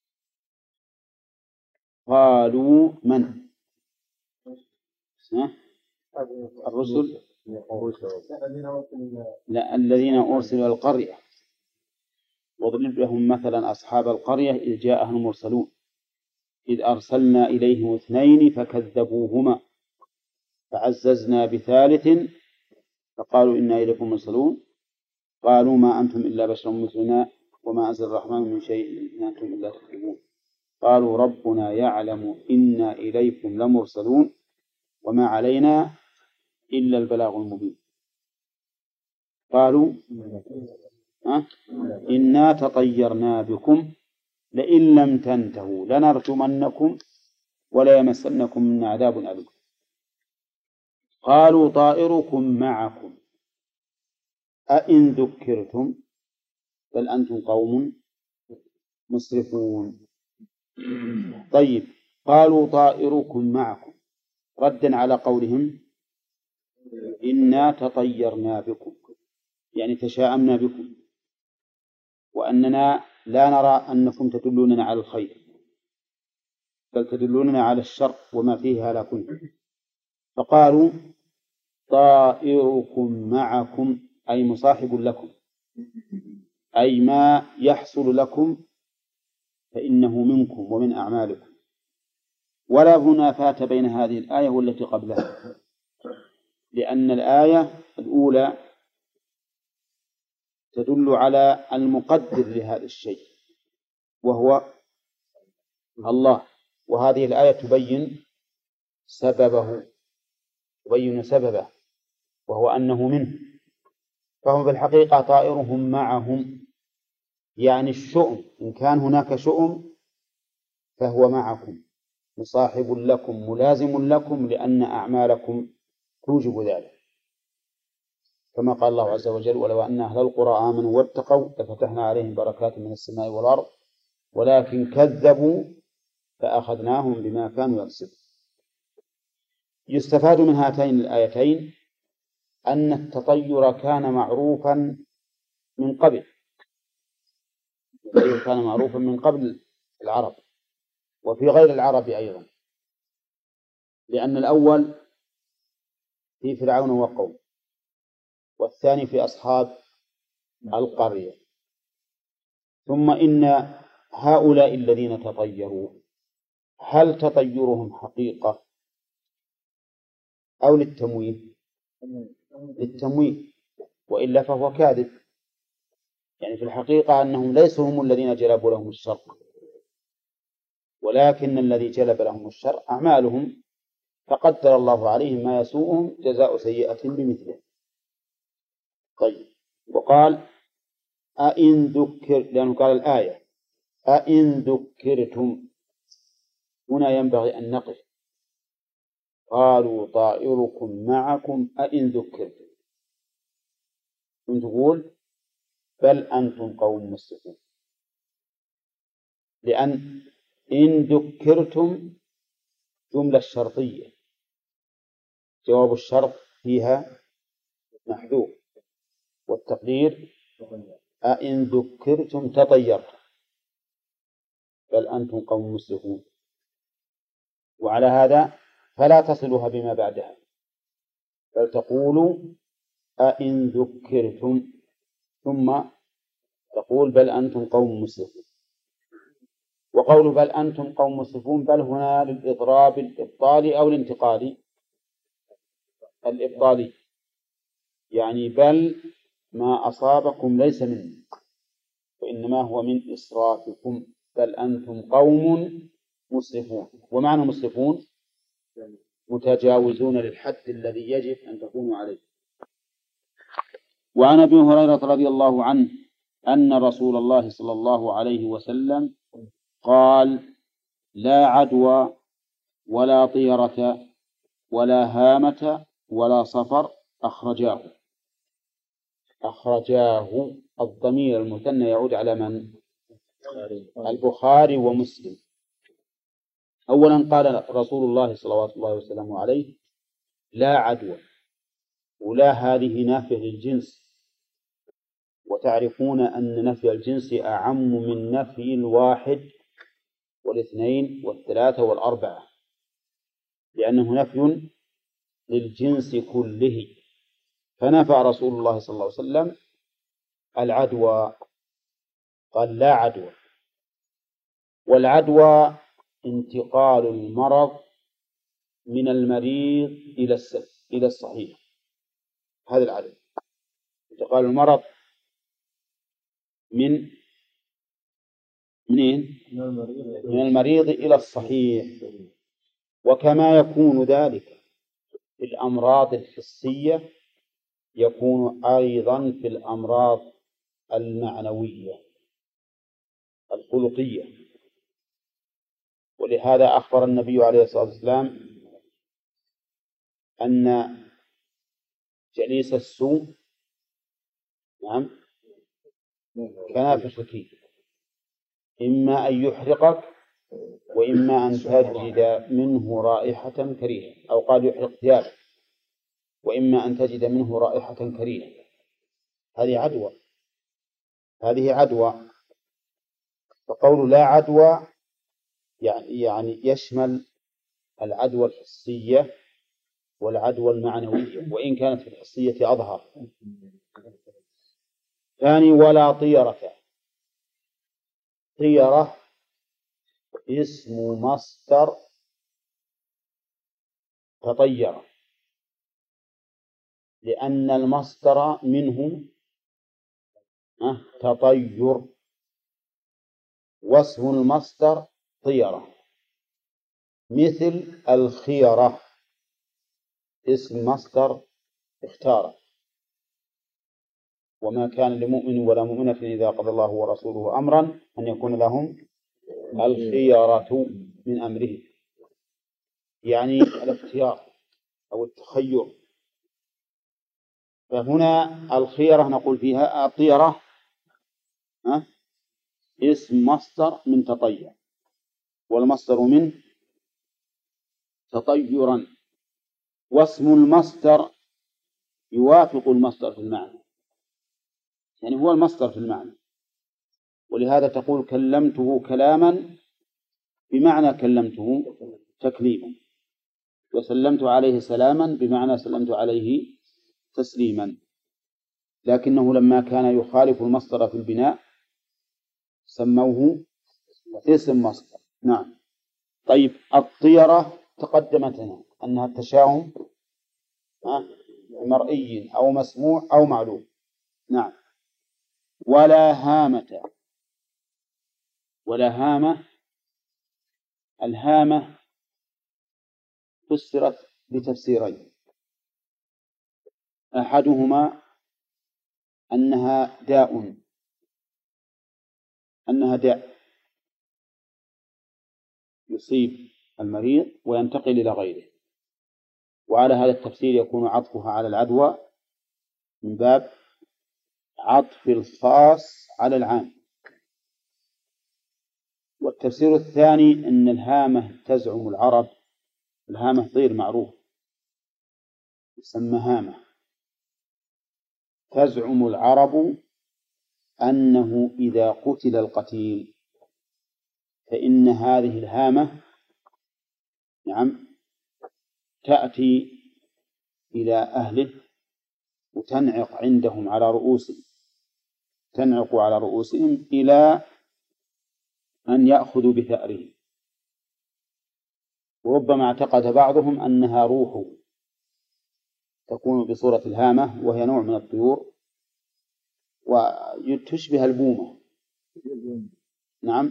قالوا من؟ الرسل؟ لا، الذين أرسلوا القرية. واضرب لهم مثلا أصحاب القرية إذ جاءهم المرسلون إذ أرسلنا إليهم اثنين فكذبوهما فعززنا بثالث فقالوا إنا إليكم مرسلون قالوا ما أنتم إلا بشر مثلنا وما أنزل الرحمن من شيء إن أنتم إلا تكذبون قالوا ربنا يعلم إنا إليكم لمرسلون وما علينا إلا البلاغ المبين. قالوا أه؟ إنا تطيرنا بكم لئن لم تنتهوا لنرجمنكم ولا يمسنكم من عذاب أليم. قالوا طائركم معكم أئن ذكرتم بل أنتم قوم مسرفون. طيب قالوا طائركم معكم ردا على قولهم إنا تطيرنا بكم، يعني تشاءمنا بكم، وأننا لا نرى أنكم تدلوننا على الخير بل تدلوننا على الشر وما فيه هلاكنا. فقالوا طائركم معكم أي مصاحب لكم، أي ما يحصل لكم فإنه منكم ومن أعمالكم. ولا منافاة بين هذه الآية والتي قبلها، لأن الآية الأولى تدل على المقدر لهذا الشيء وهو الله، وهذه الآية تبين سببه تبين سببه وهو أنه منه، فهم في الحقيقة طائرهم معهم، يعني الشؤم إن كان هناك شؤم فهو معكم مصاحب لكم ملازم لكم لأن أعمالكم توجب ذلك، كما قال الله عز وجل ولو أن أهل القرى آمنوا واتقوا لفتحنا عليهم بركات من السماء والأرض ولكن كذبوا فأخذناهم بما كانوا يكسبون. يستفاد من هاتين الآيتين أن التطير كان معروفا من قبل التطير كان معروفا من قبل العرب وفي غير العرب أيضا، لأن الأول في فرعون وقوم، والثاني في أصحاب القرية. ثم إن هؤلاء الذين تطيروا هل تطيرهم حقيقة أو للتمويه؟ للتمويه، وإلا فهو كاذب. يعني في الحقيقة أنهم ليسوا هم الذين جلبوا لهم الشر، ولكن الذي جلب لهم الشر أعمالهم، فقدر الله عليهم ما يسوءهم جزاء سيئة بمثله. طيب، وقال أئن ذكر، لأنه قال الآية أئن ذكرتم، هنا ينبغي أن نقف. قالوا طائركم معكم أئن ذكرتم، ثم تقول بل أنتم قوم مسرفون، لأن إن ذكرتم جملة شرطية، جواب الشرط فيها محذوف، والتقدير أئن ذكرتم تطيرتم بل أنتم قوم مسرفون. وعلى هذا فلا تصلها بما بعدها، بل تقول أئن ذكرتم ثم تقول بل أنتم قوم مسرفون. وقول بل أنتم قوم مسرفون بل هنا للإضراب الإبطالي أو الانتقالي. الإبطالي يعني بل ما أصابكم ليس مني، وإنما هو من إسرافكم، بل أنتم قوم مسرفون. ومعنى مسرفون متجاوزون للحد الذي يجب أن تكونوا عليه. وعن أبي هريرة رضي الله عنه أن رسول الله صلى الله عليه وسلم قال لا عدوى ولا طيرة ولا هامة ولا صفر أخرجاه. أخرجاه الضمير المثنى يعود على من؟ البخاري ومسلم. أولا قال رسول الله صلوات الله وسلامه عليه لا عدوى، ولا هذه نافية للجنس، وتعرفون أن نفي الجنس أعم من نفي الواحد والاثنين والثلاثة والأربعة، لأنه نفي للجنس كله. فنفى رسول الله صلى الله عليه وسلم العدوى، قال لا عدوى. والعدوى انتقال المرض من المريض إلى إلى الصحيح، هذا العدوى، انتقال المرض من منين؟ من المريض إلى الصحيح. وكما يكون ذلك في الأمراض الحسية يكون أيضا في الأمراض المعنوية الخلقية. ولهذا أخبر النبي عليه الصلاة والسلام أن جليس السوء نعم كنافخ الكير، إما أن يحرقك وإما أن تجد منه رائحة كريهة، أو قال يحرق ثيابك وإما أن تجد منه رائحة كريهة. هذه عدوى، هذه عدوى. فقول لا عدوى يعني يعني يشمل العدوى الحسية والعدوى المعنوية، وإن كانت في الحسية أظهر. ثاني ولا طيرة. طيرة اسم مصدر تطير، لأن المصدر منه تطير، واسم المصدر طيرة. مثل الخيرة اسم مصدر اختار، وما كان لمؤمن ولا مؤمنة إذا قضى الله ورسوله أمرا أن يكون لهم الخيرة من أمره، يعني الاختيار أو التخير. فهنا الخيرة نقول فيها الطيرة اسم مصدر من تطير، والمصدر من تطيرا، واسم المصدر يوافق المصدر في المعنى، يعني هو المصدر في المعنى. ولهذا تقول كلمته كلاما بمعنى كلمته تكليما. وسلمت عليه سلاما بمعنى سلمت عليه تسليما، لكنه لما كان يخالف المصدر في البناء سموه اسم مصدر. نعم. طيب الطيرة تقدمت لنا أنها التشاؤم مرئي أو مسموع أو معلوم. نعم. ولا هامة، ولا هامة، الهامة فسرت بتفسيرين، أحدهما أنها داء، أنها داء يصيب المريض وينتقل إلى غيره، وعلى هذا التفسير يكون عطفها على العدوى من باب عطف الخاص على العام. والتفسير الثاني أن الهامة تزعم العرب، الهامة طير معروف يسمى هامة، تزعم العرب أنه إذا قتل القتيل فإن هذه الهامة نعم تأتي إلى أهله وتنعق عندهم على رؤوسهم، تنعق على رؤوسهم إلى أن يأخذوا بثأره. وربما اعتقد بعضهم أنها روح تكون بصورة الهامة، وهي نوع من الطيور وتشبه البومة. نعم،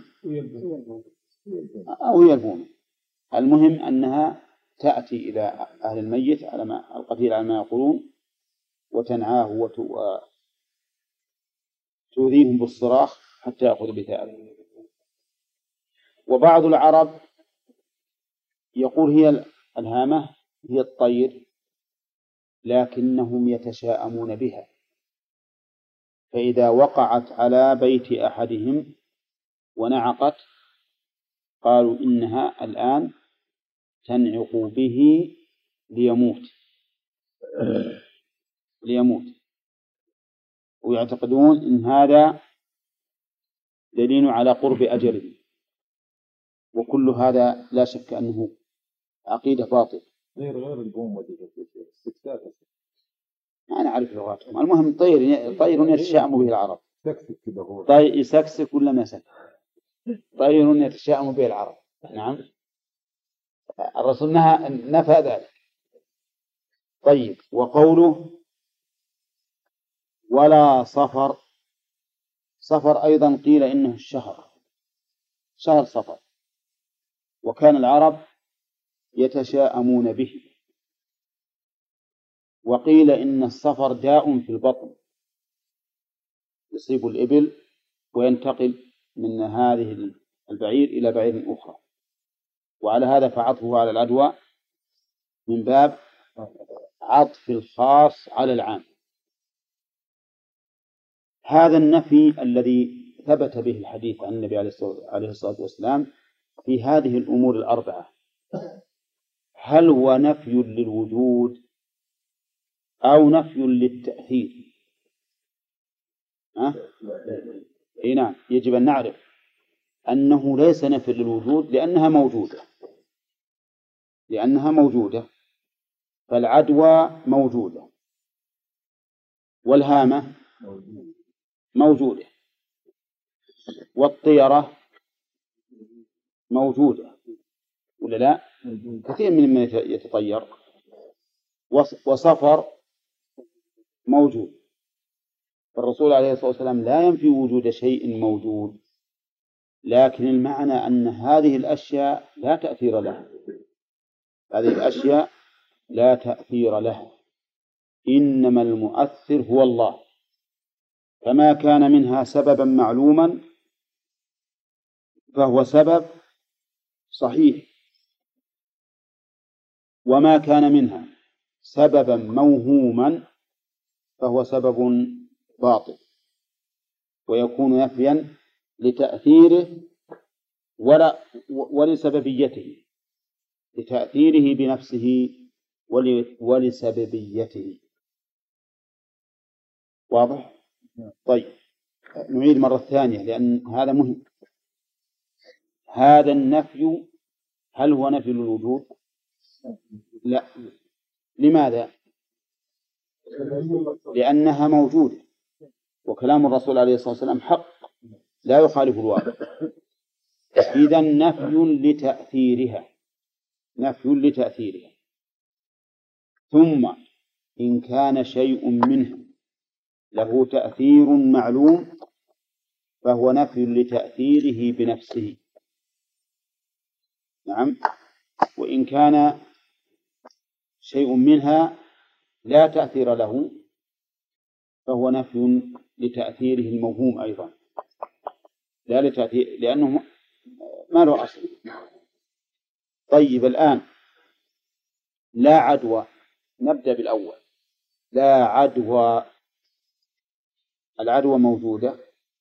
أو هي البومة. المهم أنها تأتي إلى أهل الميت على ما القتيل على ما يقولون، وتنعاه وتؤذيهم بالصراخ حتى يأخذ بثأره. وبعض العرب يقول هي الهامة هي الطير، لكنهم يتشاءمون بها، فإذا وقعت على بيت أحدهم ونعقت قالوا إنها الآن تنعق به ليموت ليموت ويعتقدون إن هذا دليل على قرب أجله. وكل هذا لا شك أنه عقيدة باطلة. غير غير البوم والاستكساك، ما نعرف لغاتهم. المهم طير طير يتشائم به العرب، طير يسكسك ولا ما يسكسك، طير يتشائم به العرب. نعم، الرسول نفى ذلك. طيب، وقوله ولا صفر، صفر أيضا قيل إنه الشهر، شهر صفر، وكان العرب يتشاءمون به. وقيل إن الصفر داء في البطن يصيب الإبل وينتقل من هذه البعير إلى بعير أخرى، وعلى هذا فعطفه على العدوى من باب عطف الخاص على العام. هذا النفي الذي ثبت به الحديث عن النبي عليه الصلاة والسلام في هذه الأمور الأربعة، هل هو نفي للوجود أو نفي للتأثير؟ أه؟ إيه نعم، يجب أن نعرف أنه ليس نفي للوجود لأنها موجودة، لأنها موجودة فالعدوى موجودة، والهامة موجودة، والطيرة موجودة ولا لا؟ كثير من من يتطير. وصفر موجود، فالرسول عليه الصلاة والسلام لا ينفي وجود شيء موجود، لكن المعنى أن هذه الأشياء لا تأثير لها، هذه الأشياء لا تأثير لها، إنما المؤثر هو الله، فما كان منها سببا معلوما فهو سبب صحيح، وما كان منها سببا موهوما فهو سبب باطل، ويكون نفيا لتأثيره ولا ولسببيته، لتأثيره بنفسه ولسببيته. واضح؟ طيب، نعيد مرة ثانية لأن هذا مهم. هذا النفي هل هو نفي للوجود لا. لماذا؟ لأنها موجودة، وكلام الرسول عليه الصلاة والسلام حق لا يخالف الواقع. إذن نفي لتأثيرها، نفي لتأثيرها. ثم إن كان شيء منها له تأثير معلوم فهو نفي لتأثيره بنفسه. نعم. وإن كان شيء منها لا تأثير له فهو نفي لتأثيره الموهوم أيضا، لا لتأثير لأنه ما له أصل. طيب الآن لا عدوى، نبدأ بالأول. لا عدوى، العدوى موجودة،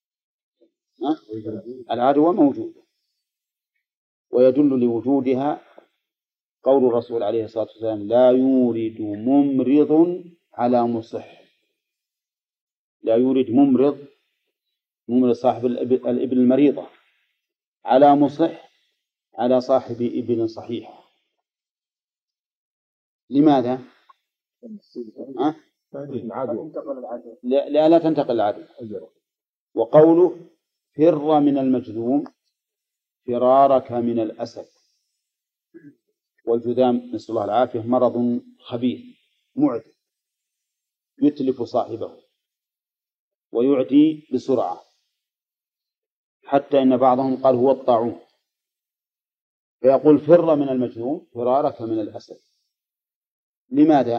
العدوى موجودة، ويدل لوجودها قول الرسول عليه الصلاة والسلام: لا يورد ممرض على مصح. لا يورد ممرض، ممرض صاحب الإبل المريضة، على مصح، على صاحب إبل صحيحة. لماذا؟ أه؟ لا, لا لا تنتقل العدوى. وقوله: فر من المجذوم فرارك من الأسد. والجذام نسأل الله العافية مرض خبيث معدي يتلف صاحبه ويعدي بسرعة، حتى إن بعضهم قال هو الطاعون. فيقول: فر من المجذوم فرارك من الأسد. لماذا؟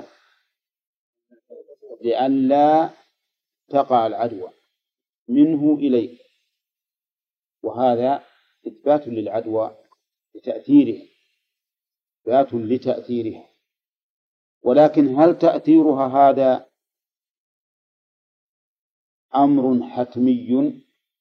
لئلا تقع العدوى منه إليك، وهذا إثبات للعدوى لتأثيرها، إثبات لتأثيرها. ولكن هل تأثيرها هذا أمر حتمي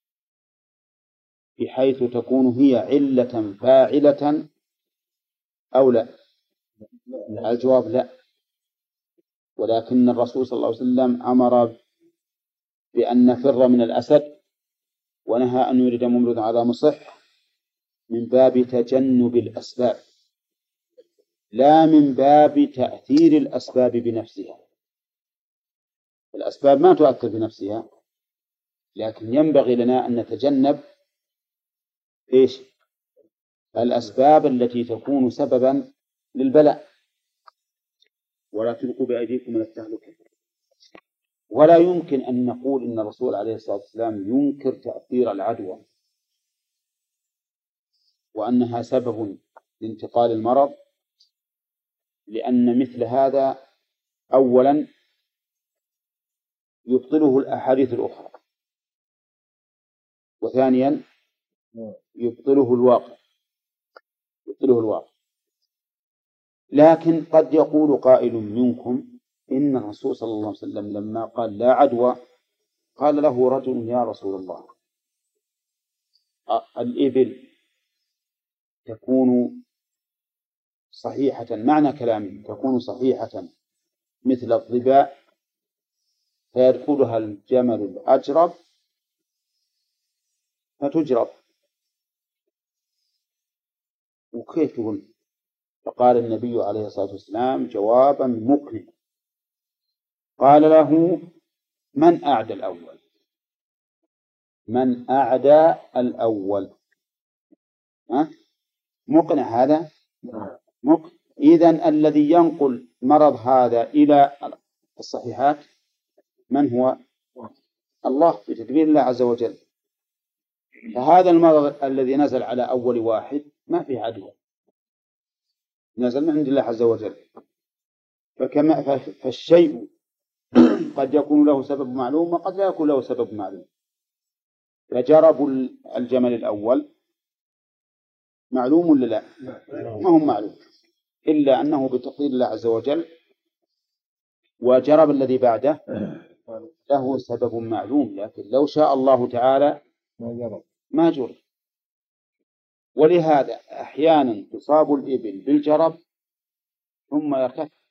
بحيث تكون هي علة فاعلة أو لا؟ الجواب لا. ولكن الرسول صلى الله عليه وسلم أمر بأن نفر من الأسد، ونهى أن يريد ممرض على مصح، من باب تجنب الأسباب، لا من باب تأثير الأسباب بنفسها. الأسباب ما تؤثر بنفسها، لكن ينبغي لنا أن نتجنب إيش؟ الأسباب التي تكون سببا للبلاء. ولا تلقوا بأيديكم من التهلكة. ولا يمكن أن نقول إن الرسول عليه الصلاة والسلام ينكر تأثير العدوى وأنها سبب لانتقال المرض، لأن مثل هذا أولا يبطله الأحاديث الأخرى، وثانيا يبطله الواقع يبطله الواقع. لكن قد يقول قائل منكم إن الرسول صلى الله عليه وسلم لما قال لا عدوى قال له رجل: يا رسول الله، الإبل تكون صحيحة، معنى كلامه تكون صحيحة مثل الظباء فيدخلها الجمل الأجرب فتجرب. وكيف تقول؟ فقال النبي عليه الصلاة والسلام جوابا مقنعا، قال له: من أعدى الأول؟ من أعدى الأول؟ ها؟ مقنع هذا؟ مقنع. إذن الذي ينقل مرض هذا إلى الصحيحات من هو؟ الله، بتدبير الله عز وجل. فهذا المرض الذي نزل على أول واحد ما فيه عدوى، نزل من عند الله عز وجل. فكما فالشيء قد يكون له سبب معلوم وقد لا يكون له سبب معلوم. فجرب الجمل الأول معلوم ولا لا؟ ما هو معلوم، إلا أنه بتقدير الله عز وجل. وجرب الذي بعده له سبب معلوم، لكن لو شاء الله تعالى ما جرب. ولهذا أحيانا تصاب الإبل بالجرب ثم يرتفع